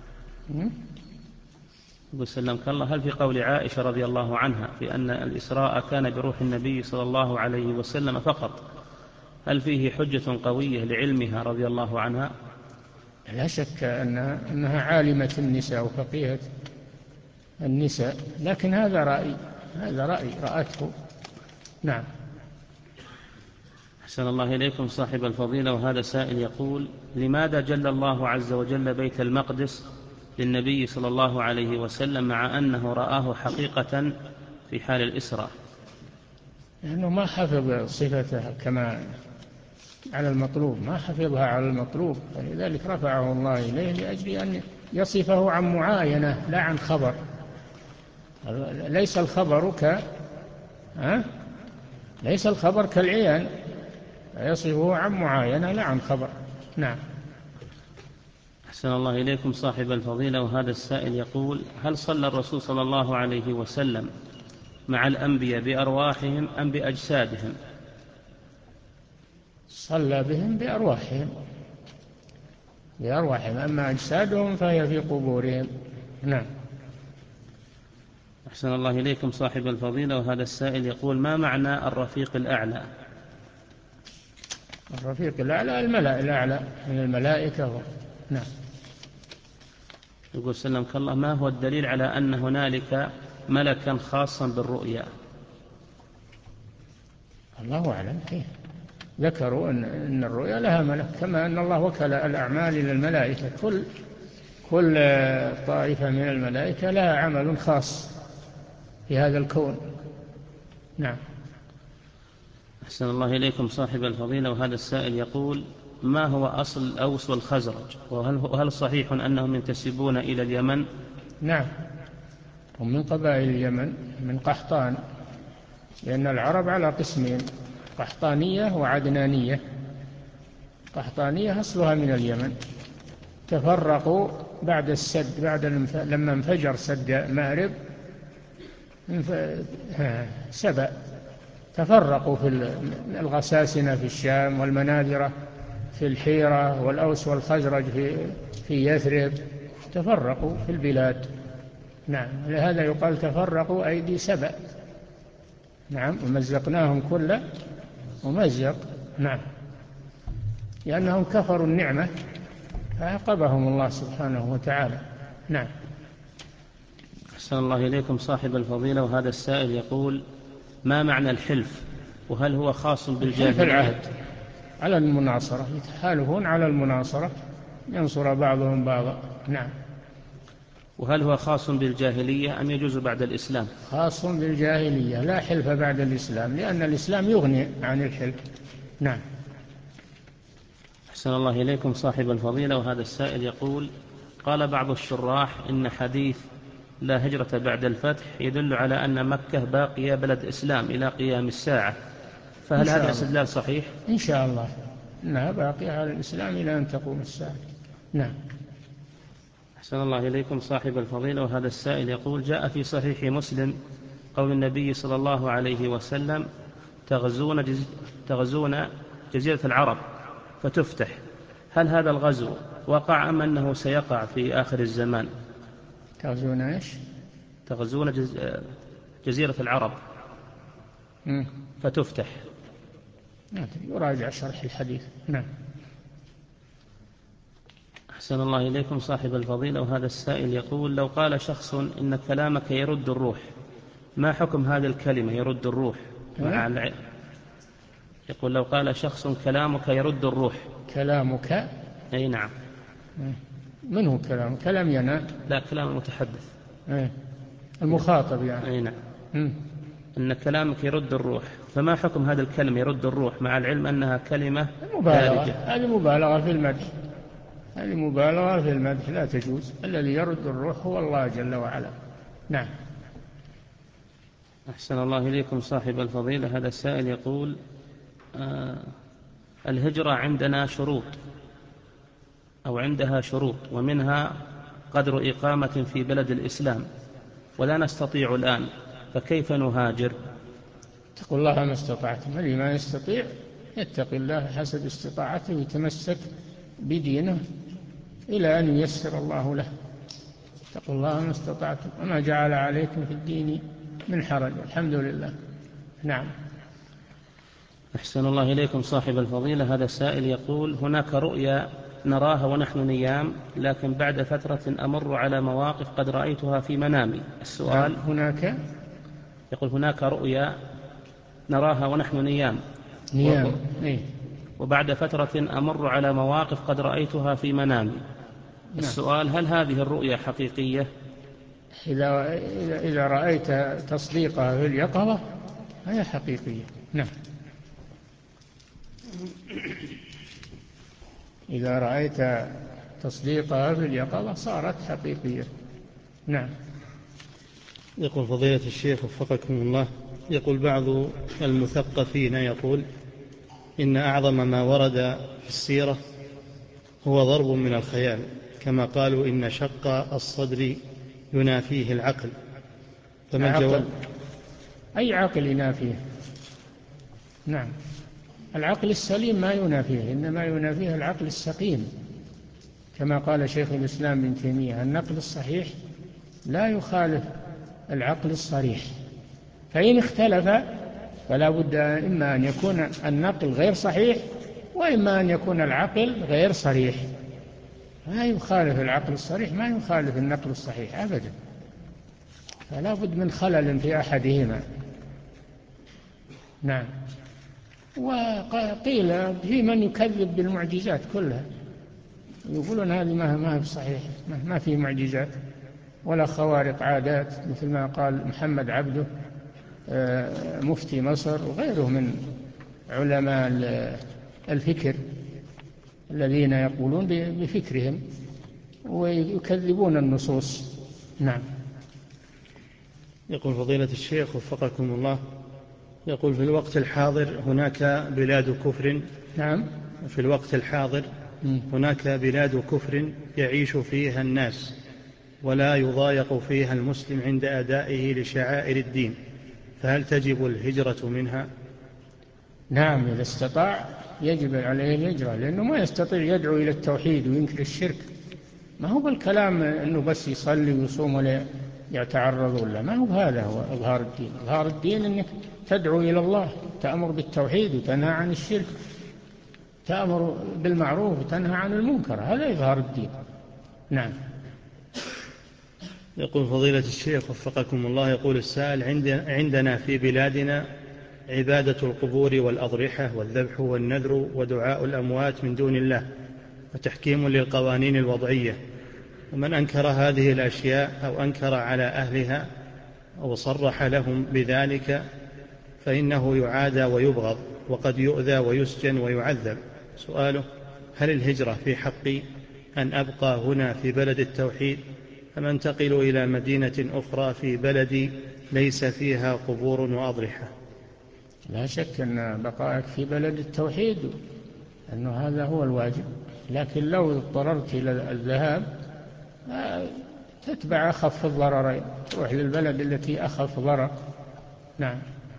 يقول سلمك الله: هل في قول عائشة رضي الله عنها في أن الإسراء كان بروح النبي صلى الله عليه وسلم فقط، هل فيه حجة قوية لعلمها رضي الله عنها؟ لا شك أنها, أنها عالمة النساء وفقيهة النساء، لكن هذا رأي هذا رأي رأته. نعم. أحسن الله إليكم صاحب الفضيلة. وهذا سائل يقول: لماذا جل الله عز وجل بيت المقدس للنبي صلى الله عليه وسلم مع أنه رآه حقيقة في حال الإسراء؟ لأنه ما حفظ صفتها كما على المطلوب، ما حفظها على المطلوب، فلذلك رفعه الله إليه لأجل أن يصفه عن معاينة لا عن خبر. ليس الخبر ك ها؟ ليس الخبر كالعيان، يصفه عن معاينة لا عن خبر. نعم. أحسن الله إليكم صاحب الفضيلة. وهذا السائل يقول: هل صلى الرسول صلى الله عليه وسلم مع الأنبياء بأرواحهم أم بأجسادهم؟ صلى بهم بأرواحهم بأرواحهم أما أجسادهم فهي في قبورهم. نعم. أحسن الله إليكم صاحب الفضيلة. وهذا السائل يقول: ما معنى الرفيق الأعلى؟ الرفيق الأعلى الملأ الأعلى من الملائكة. نعم. يقول سلمك الله: ما هو الدليل على أن هنالك ملكا خاصا بالرؤيا؟ الله أعلم فيه. ذكروا أن, أن الرؤيا لها ملك، كما أن الله وكل الأعمال إلى الملائكة. كل كل طائفة من الملائكة لها عمل خاص في هذا الكون. نعم. أحسن الله إليكم صاحب الفضيلة. وهذا السائل يقول: ما هو أصل الأوس والخزرج؟ وهل, وهل صحيح أنهم ينتسبون إلى اليمن؟ نعم، هم من قبائل اليمن، من قحطان، لأن العرب على قسمين: قحطانية وعدنانية. قحطانية أصلها من اليمن، تفرقوا بعد السد، بعد لما انفجر سد مأرب سبأ، تفرقوا في الغساسنة في الشام، والمناذرة في الحيرة، والأوس والخزرج في, في يثرب، تفرقوا في البلاد. نعم، لهذا يقال تفرقوا أيدي سبأ. نعم، ومزقناهم كل ممزق. نعم، لأنهم كفروا النعمة فعاقبهم الله سبحانه وتعالى. نعم. أحسن الله إليكم صاحب الفضيلة. وهذا السائل يقول: ما معنى الحلف؟ وهل هو خاص بالجاهلية؟ حلف العهد على المناصرة، يتحالفون على المناصرة، ينصر بعضهم بعضا. نعم. وهل هو خاص بالجاهلية أم يجوز بعد الإسلام؟ خاص بالجاهلية، لا حلف بعد الإسلام، لأن الإسلام يغني عن الحلف. نعم. أحسن الله إليكم صاحب الفضيلة. وهذا السائل يقول: قال بعض الشراح إن حديث لا هجرة بعد الفتح يدل على أن مكة باقية بلد إسلام إلى قيام الساعة، فهل هذا استدلال صحيح؟ إن شاء الله إنها باقية على الإسلام إلى أن تقوم الساعة. نعم. أحسن الله إليكم صاحب الفضيلة. وهذا السائل يقول: جاء في صحيح مسلم قول النبي صلى الله عليه وسلم: تغزون, جز... تغزون جزيرة العرب فتفتح، هل هذا الغزو وقع أم أنه سيقع في آخر الزمان؟ تغزون إيش؟ تغزون جز... جزيرة العرب م. فتفتح. يراجع شرح الحديث. نعم. أحسن الله إليكم صاحب الفضيلة. وهذا السائل يقول: لو قال شخص إن كلامك يرد الروح، ما حكم هذه الكلمة يرد الروح مع الع... يقول لو قال شخص كلامك يرد الروح. كلامك؟ أي نعم. من هو كلام؟ كلام ينام؟ لا، كلام المتحدث. أي. المخاطب يعني. أي نعم. م. أن كلامك يرد الروح، فما حكم هذا الكلمة يرد الروح مع العلم أنها كلمة مبالغة؟ دارجة؟ هذه مبالغة في المدح، هذه مبالغة في المدح لا تجوز. الذي يرد الروح هو الله جل وعلا. نعم. أحسن الله إليكم صاحب الفضيلة. هذا السائل يقول آه الهجرة عندنا شروط أو عندها شروط، ومنها قدر إقامة في بلد الإسلام، ولا نستطيع الآن، فكيف نهاجر؟ اتقوا الله ما استطعتم. الذي ما يستطيع يتقي الله حسب استطاعته ويتمسك بدينه إلى أن ييسر الله له. اتقوا الله ما استطعتم وما جعل عليكم في الدين من حرج، الحمد لله. نعم. أحسن الله إليكم صاحب الفضيلة. هذا السائل يقول هناك رؤيا نراها ونحن نيام، لكن بعد فترة أمر على مواقف قد رأيتها في منامي. السؤال هناك يقول هناك رؤيا نراها ونحن نيام نيام و... إيه؟ وبعد فترة أمر على مواقف قد رأيتها في منامي. نعم. السؤال هل هذه الرؤيا حقيقية؟ إذا, إذا رأيت تصديقها في اليقظة هي حقيقية. نعم. إذا رأيت تصديقها في اليقظة صارت حقيقية. نعم. يقول فضيلة الشيخ وفقكم الله، يقول بعض المثقفين يقول إن أعظم ما ورد في السيرة هو ضرب من الخيال، كما قالوا إن شق الصدر ينافيه العقل، فما الجواب؟ أي عقل ينافيه؟ نعم. العقل السليم ما ينافيه، إنما ينافيه العقل السقيم، كما قال شيخ الإسلام ابن تيمية النقل الصحيح لا يخالف العقل الصريح، فإن اختلف فلا بد إما أن يكون النقل غير صحيح وإما أن يكون العقل غير صريح. ما يخالف العقل الصريح ما يخالف النقل الصحيح أبدا، فلا بد من خلل في أحدهما. نعم. وقيل في من يكذب بالمعجزات كلها، يقولون هذه ما ما هي صحيح، ما في معجزات ولا خوارق عادات، مثل ما قال محمد عبده مفتي مصر وغيره من علماء الفكر الذين يقولون بفكرهم ويكذبون النصوص. نعم. يقول فضيلة الشيخ وفقكم الله، يقول في الوقت الحاضر هناك بلاد كفر. نعم. في الوقت الحاضر هناك بلاد كفر يعيش فيها الناس ولا يضايق فيها المسلم عند أدائه لشعائر الدين، فهل تجب الهجرة منها؟ نعم، إذا استطاع يجب عليه الهجرة، لأنه ما يستطيع يدعو إلى التوحيد وينكر الشرك. ما هو بالكلام أنه بس يصلي ويصوم ولا يتعرض ولا، ما هو هذا هو إظهار الدين. إظهار الدين أنك تدعو إلى الله، تأمر بالتوحيد وتنهى عن الشرك، تأمر بالمعروف وتنهى عن المنكر، هذا إظهار الدين. نعم. يقول فضيلة الشيخ وفقكم الله، يقول السائل عندنا في بلادنا عبادة القبور والأضرحة والذبح والنذر ودعاء الأموات من دون الله وتحكيم للقوانين الوضعية، ومن أنكر هذه الأشياء أو أنكر على أهلها أو صرح لهم بذلك فإنه يعادى ويبغض وقد يؤذى ويسجن ويعذب. سؤاله هل الهجرة في حقي أن أبقى هنا في بلد التوحيد أم أنتقل إلى مدينة أخرى في بلدي ليس فيها قبور وأضرحة؟ لا شك أن بقائك في بلد التوحيد أنه هذا هو الواجب، لكن لو اضطررت إلى الذهاب تتبع أخف الضررين، تروح للبلد التي أخف ضرر. نعم.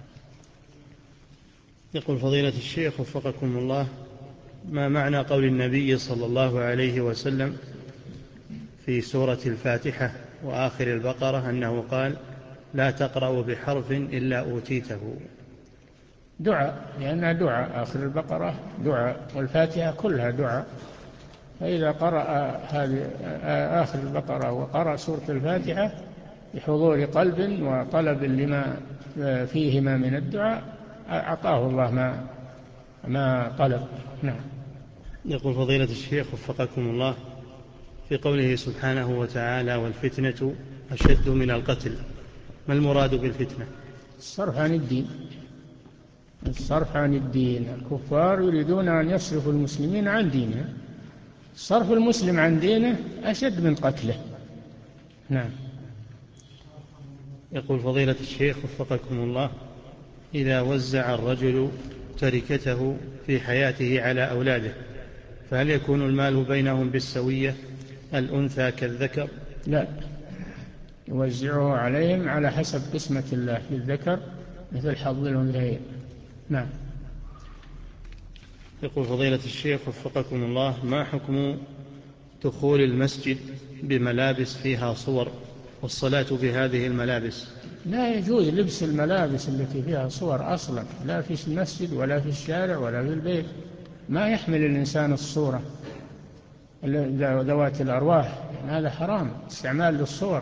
يقول فضيلة الشيخ وفقكم الله، ما معنى قول النبي صلى الله عليه وسلم في سورة الفاتحة وآخر البقرة أنه قال لا تقرأ بحرف إلا أوتيته؟ دعاء، لأنها دعاء، آخر البقرة دعاء والفاتحة كلها دعاء، فإذا قرأ هذه آخر البقرة وقرأ سورة الفاتحة بحضور قلب وطلب لما فيهما من الدعاء أعطاه الله ما ما طلب. نعم. يقول فضيلة الشيخ وفقكم الله، في قوله سبحانه وتعالى والفتنة أشد من القتل، ما المراد بالفتنة؟ الصرف عن الدين، الصرف عن الدين. الكفار يريدون أن يصرفوا المسلمين عن دينهم، صرف المسلم عن دينه أشد من قتله. نعم. يقول فضيلة الشيخ وفقكم الله، إذا وزع الرجل تركته في حياته على أولاده فهل يكون المال بينهم بالسوية، الأنثى كالذكر؟ لا، يوزعه عليهم على حسب قسمة الله، للذكر مثل حظ الأنثيين. نعم. يقول فضيلة الشيخ وفقكم الله، ما حكم دخول المسجد بملابس فيها صور والصلاة بهذه الملابس؟ لا يجوز لبس الملابس التي فيها صور أصلا، لا في المسجد ولا في الشارع ولا في البيت. ما يحمل الإنسان الصورة ذوات الأرواح، يعني هذا حرام استعمال للصور،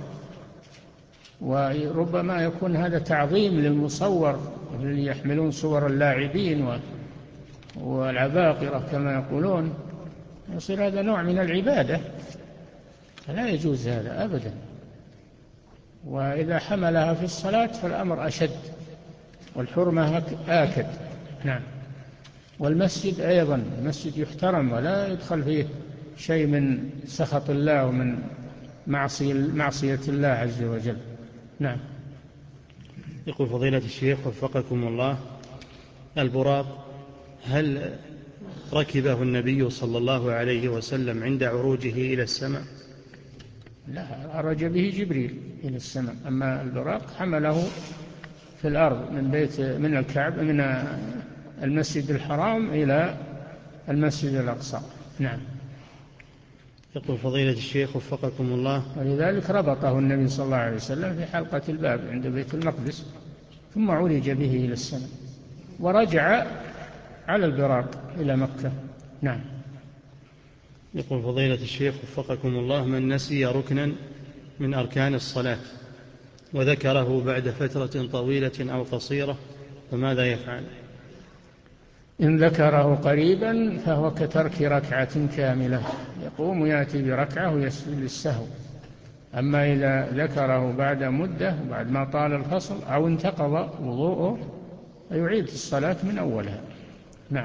وربما يكون هذا تعظيم للمصور اللي يحملون صور اللاعبين والعباقرة كما يقولون، يصير هذا نوع من العبادة، فلا يجوز هذا أبدا. وإذا حملها في الصلاة فالأمر أشد والحرمة آكد. نعم. والمسجد أيضا، المسجد يحترم ولا يدخل فيه شيء من سخط الله ومن معصية الله عز وجل. نعم. يقول فضيلة الشيخ وفقكم الله، البراق هل ركبه النبي صلى الله عليه وسلم عند عروجه إلى السماء؟ لا، عرج به جبريل إلى السماء، أما البراق حمله في الأرض من بيت من الكعب من المسجد الحرام إلى المسجد الأقصى. نعم. يقول فضيلة الشيخ وفقكم الله، ولذلك ربطه النبي صلى الله عليه وسلم في حلقة الباب عند بيت المقدس، ثم عرج به إلى السماء ورجع على البراق إلى مكة. نعم. يقول فضيلة الشيخ وفقكم الله، من نسي ركنا من أركان الصلاة وذكره بعد فترة طويلة أو قصيرة فماذا يفعل؟ إن ذكره قريبا فهو كترك ركعة كاملة، يقوم يأتي بركعة ويسجد للسهو. أما إذا ذكره بعد مدة وبعد ما طال الفصل أو انتقض وضوءه فيعيد الصلاة من أولها. نعم.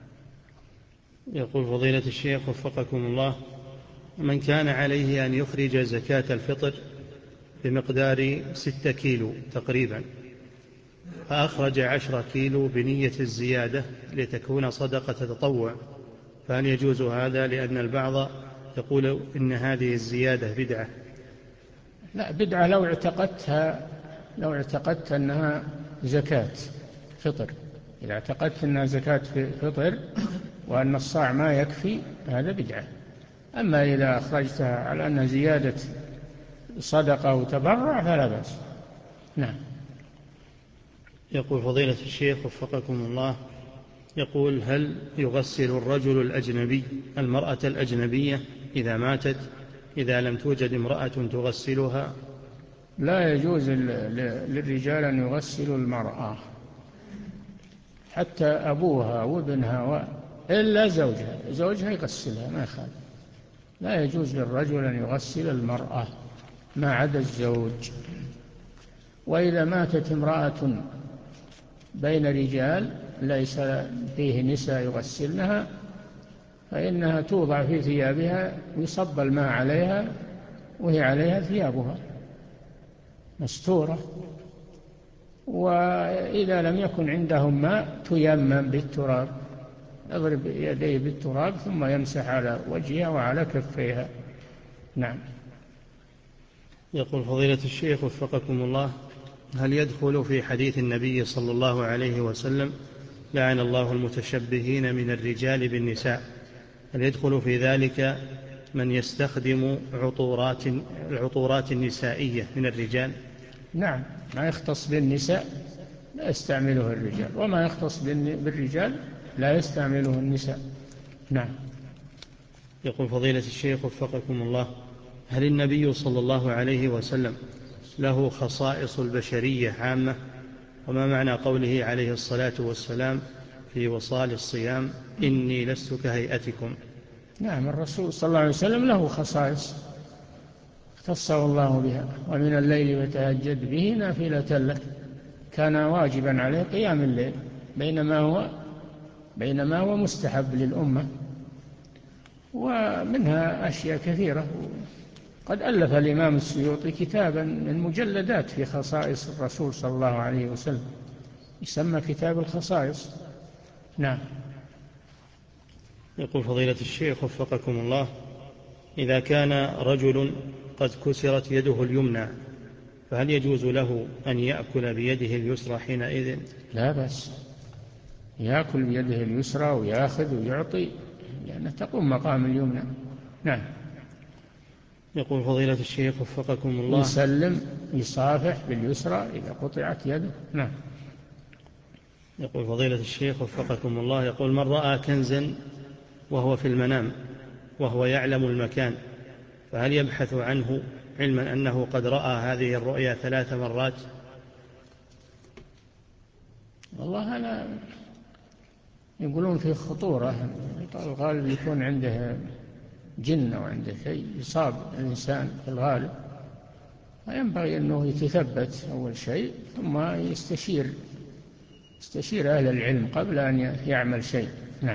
يقول فضيلة الشيخ وفقكم الله، من كان عليه أن يخرج زكاة الفطر بمقدار ستة كيلو تقريبا، فأخرج عشرة كيلو بنية الزيادة لتكون صدقة تطوع، فهل يجوز هذا؟ لأن البعض يقول إن هذه الزيادة بدعة. لا، بدعة لو اعتقدتها، لو اعتقدت أنها زكاة فطر. إذا اعتقدت أنها زكاة فطر وأن الصاع ما يكفي هذا بدعة. أما إذا أخرجتها على أن زيادة صدقة وتبرع فلا بأس. نعم. يقول فضيلة الشيخ وفقكم الله، يقول هل يغسل الرجل الأجنبي المرأة الأجنبية إذا ماتت إذا لم توجد امرأة تغسلها؟ لا يجوز للرجال أن يغسلوا المرأة، حتى أبوها وابنها، إلا زوجها، زوجها يغسلها ما يخالف. لا يجوز للرجل أن يغسل المرأة ما عدا الزوج. وإذا ماتت امرأة بين رجال ليس فيه نساء يغسلنها فإنها توضع في ثيابها ويصب الماء عليها وهي عليها ثيابها مستورة. وإذا لم يكن عندهم ماء تيمم بالتراب، يضرب يديه بالتراب ثم يمسح على وجهها وعلى كفيها. نعم. يقول فضيلة الشيخ وفقكم الله، هل يدخل في حديث النبي صلى الله عليه وسلم لعن الله المتشبهين من الرجال بالنساء، هل يدخل في ذلك من يستخدم عطورات العطورات النسائية من الرجال؟ نعم، ما يختص بالنساء لا يستعمله الرجال، وما يختص بالرجال لا يستعمله النساء. نعم. يقول فضيلة الشيخ وفقكم الله، هل النبي صلى الله عليه وسلم له خصائص البشرية عامة؟ وما معنى قوله عليه الصلاة والسلام في وصال الصيام إني لست كهيئتكم. نعم، الرسول صلى الله عليه وسلم له خصائص اختصه الله بها. ومن الليل فتهجد به نافلة لك، كان واجبا عليه قيام الليل بينما هو بينما هو مستحب للأمة. ومنها أشياء كثيرة. قد ألف الإمام السيوطي كتابا من مجلدات في خصائص الرسول صلى الله عليه وسلم، يسمى كتاب الخصائص. نعم. يقول فضيلة الشيخ وفقكم الله: إذا كان رجل قد كسرت يده اليمنى فهل يجوز له أن يأكل بيده اليسرى حينئذ؟ لا بأس، يأكل بيده اليسرى ويأخذ ويعطي، لأنه تقوم مقام اليمنى. نعم. يقول فضيلة الشيخ وفقكم الله: يسلم يصافح باليسرى إذا قطعت يده. نعم. يقول فضيلة الشيخ وفقكم الله: يقول: من رأى كنزا وهو في المنام وهو يعلم المكان فهل يبحث عنه علما أنه قد رأى هذه الرؤيا ثلاث مرات؟ والله أنا يقولون فيه خطورة، الغالب يكون عنده جن أو عنده شيء يصاب الإنسان في الغالب، فينبغي أنه يتثبت أول شيء ثم يستشير يستشير أهل العلم قبل أن يعمل شيء. نعم.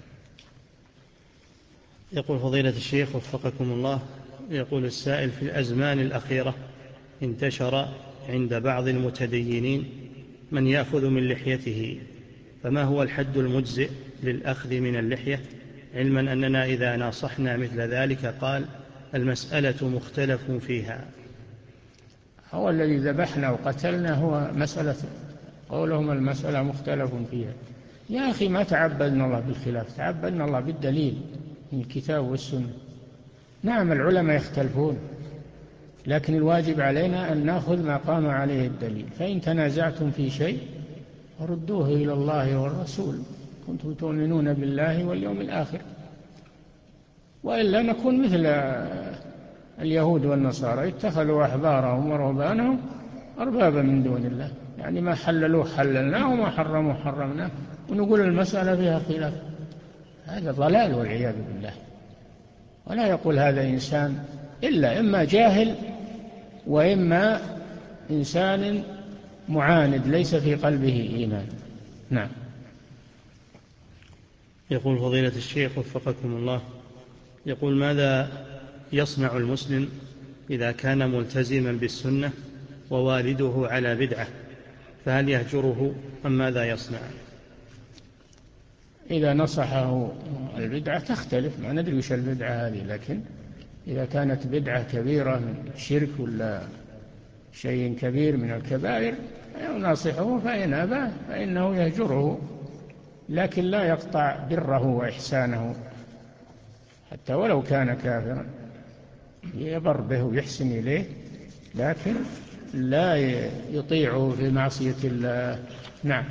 يقول فضيلة الشيخ وفقكم الله: يقول السائل: في الأزمان الأخيرة انتشر عند بعض المتدينين من يأخذ من لحيته، فما هو الحد المجزئ للأخذ من اللحية، علما أننا إذا ناصحنا مثل ذلك قال المسألة مختلف فيها؟ هو الذي ذبحنا وقتلنا هو مسألة، قولهم المسألة مختلف فيها. يا أخي ما تعبدنا الله بالخلاف، تعبدنا الله بالدليل من الكتاب والسنة. نعم العلماء يختلفون، لكن الواجب علينا أن نأخذ ما قام عليه الدليل. فإن تنازعتم في شيء ردوه إلى الله والرسول كنتم تؤمنون بالله واليوم الآخر، وإلا نكون مثل اليهود والنصارى اتخذوا أحبارهم ورهبانهم أربابا من دون الله، يعني ما حللوه حللناه وما حرموه حرمناه، ونقول المسألة فيها خلاف. هذا ضلال والعياذ بالله. ولا يقول هذا إنسان إلا إما جاهل وإما إنسان معاند ليس في قلبه إيمان. نعم. يقول فضيلة الشيخ وفقكم الله: يقول ماذا يصنع المسلم إذا كان ملتزما بالسنة ووالده على بدعة، فهل يهجره أم ماذا يصنع؟ إذا نصحه البدعة تختلف، ما ندري وش البدعة هذه، لكن إذا كانت بدعة كبيرة من شرك ولا شيء كبير من الكبائر ناصحه، فإن أبى فإنه يهجره، لكن لا يقطع بره وإحسانه حتى ولو كان كافرا، يبر به ويحسن إليه، لكن لا يطيعه في معصية الله. نعم.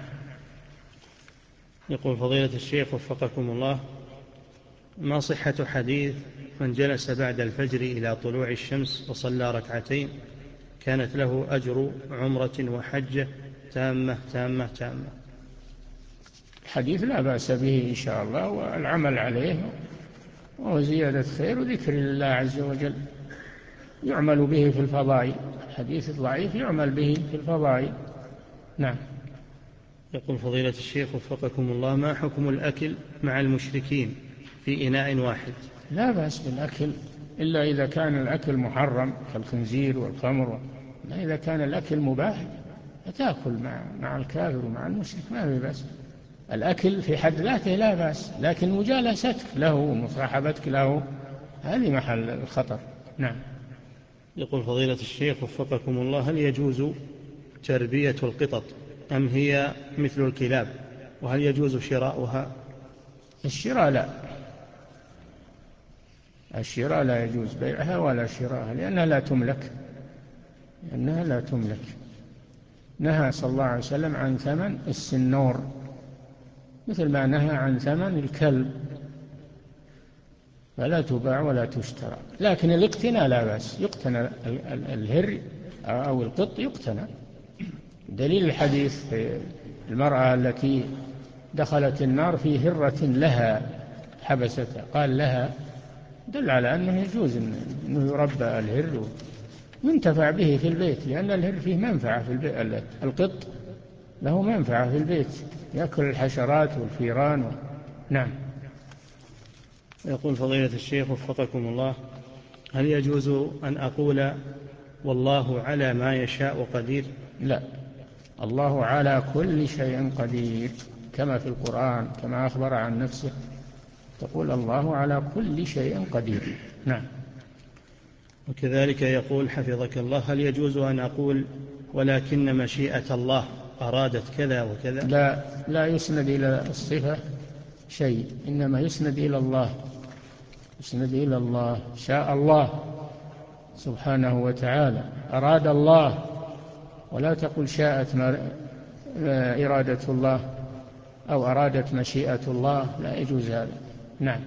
يقول فضيلة الشيخ وفقكم الله: ما صحة حديث من جلس بعد الفجر إلى طلوع الشمس وصلى ركعتين كانت له أجر عمرة وحجة تامة تامة تامة؟ الحديث لا بأس به إن شاء الله، والعمل عليه وهو زيادة خير وذكر لله عز وجل، يعمل به في الفضائل. الحديث الضعيف يعمل به في الفضائل. نعم. يقول فضيلة الشيخ وفقكم الله: ما حكم الأكل مع المشركين في إناء واحد؟ لا بأس بالأكل إلا إذا كان الأكل محرم كالخنزير والخمر. ما إذا كان الأكل مباح فتأكل مع مع الكافر ومع المشرك ما في بأس. الأكل في حد ذاته لا بأس، لكن مجالستك له ومصاحبتك له هذه محل الخطر. نعم. يقول فضيلة الشيخ وفقكم الله: هل يجوز تربية القطط أم هي مثل الكلاب؟ وهل يجوز شراؤها؟ الشراء لا، الشراء لا يجوز بيعها ولا شراءها، لأنها لا تملك، لأنها لا تملك. نهى صلى الله عليه وسلم عن ثمن السنور مثل ما نهى عن ثمن الكلب، فلا تباع ولا تشترى. لكن الاقتناء لا بأس، يقتنى الهر أو القط يقتنى. دليل الحديث في المرأة التي دخلت النار في هرة لها حبستها، قال لها، دل على أنه يجوز أنه يربى الهر وينتفع به في البيت، لأن الهر فيه منفعة في البيت. القط له منفعة في البيت، يأكل الحشرات والفيران و... نعم. يقول فضيلة الشيخ وفقكم الله: هل يجوز أن أقول والله على ما يشاء قدير؟ لا، الله على كل شيء قدير، كما في القرآن، كما أخبر عن نفسه، تقول الله على كل شيء قدير. نعم. وكذلك يقول حفظك الله: هل يجوز أن أقول ولكن مشيئة الله أرادت كذا وكذا؟ لا، لا يسند إلى الصفة شيء، إنما يسند إلى الله، يسند إلى الله. شاء الله سبحانه وتعالى، أراد الله، ولا تقل شاءت إرادة الله أو أرادت مشيئة الله، لا يجوز هذا. نعم.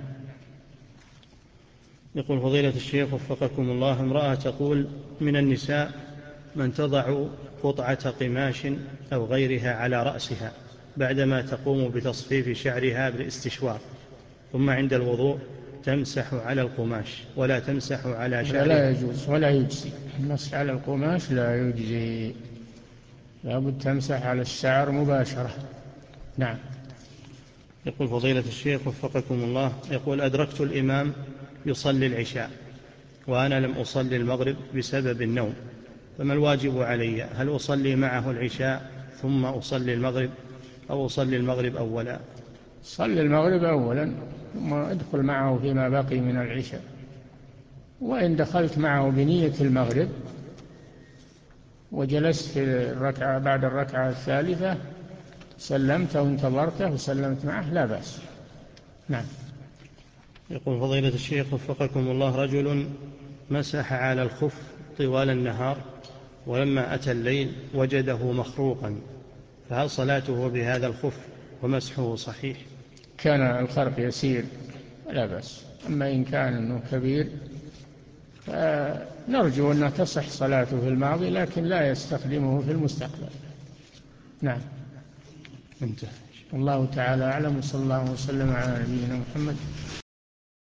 يقول فضيلة الشيخ وفقكم الله: امرأة تقول: من النساء من تضع قطعة قماش أو غيرها على رأسها بعدما تقوم بتصفيف شعرها بالاستشوار، ثم عند الوضوء تمسح على القماش ولا تمسح على شعرها. لا يجوز ولا يجزي، المسح على القماش لا يجزي، لابد تمسح على الشعر مباشرة. نعم. يقول فضيلة الشيخ وفقكم الله: يقول: أدركت الإمام يصلي العشاء وأنا لم أصلي المغرب بسبب النوم، فما الواجب علي؟ هل أصلي معه العشاء ثم أصلي المغرب أو أصلي المغرب أولا؟ صلي المغرب أولا ثم ادخل معه فيما بقي من العشاء، وإن دخلت معه بنية المغرب وجلست في الركعة بعد الركعة الثالثة سلمت وانتظرته وسلمت معه لا بأس. نعم. يقول فضيلة الشيخ وفقكم الله: رجل مسح على الخف طوال النهار ولما أتى الليل وجده مخروقا، فهل صلاته بهذا الخف ومسحه صحيح؟ كان الخرق يسير لا بأس، أما إن كان أنه كبير فنرجو أن تصح صلاته في الماضي لكن لا يستخدمه في المستقبل. نعم. انتهى. الله تعالى أعلم، صلى الله وسلم على نبينا محمد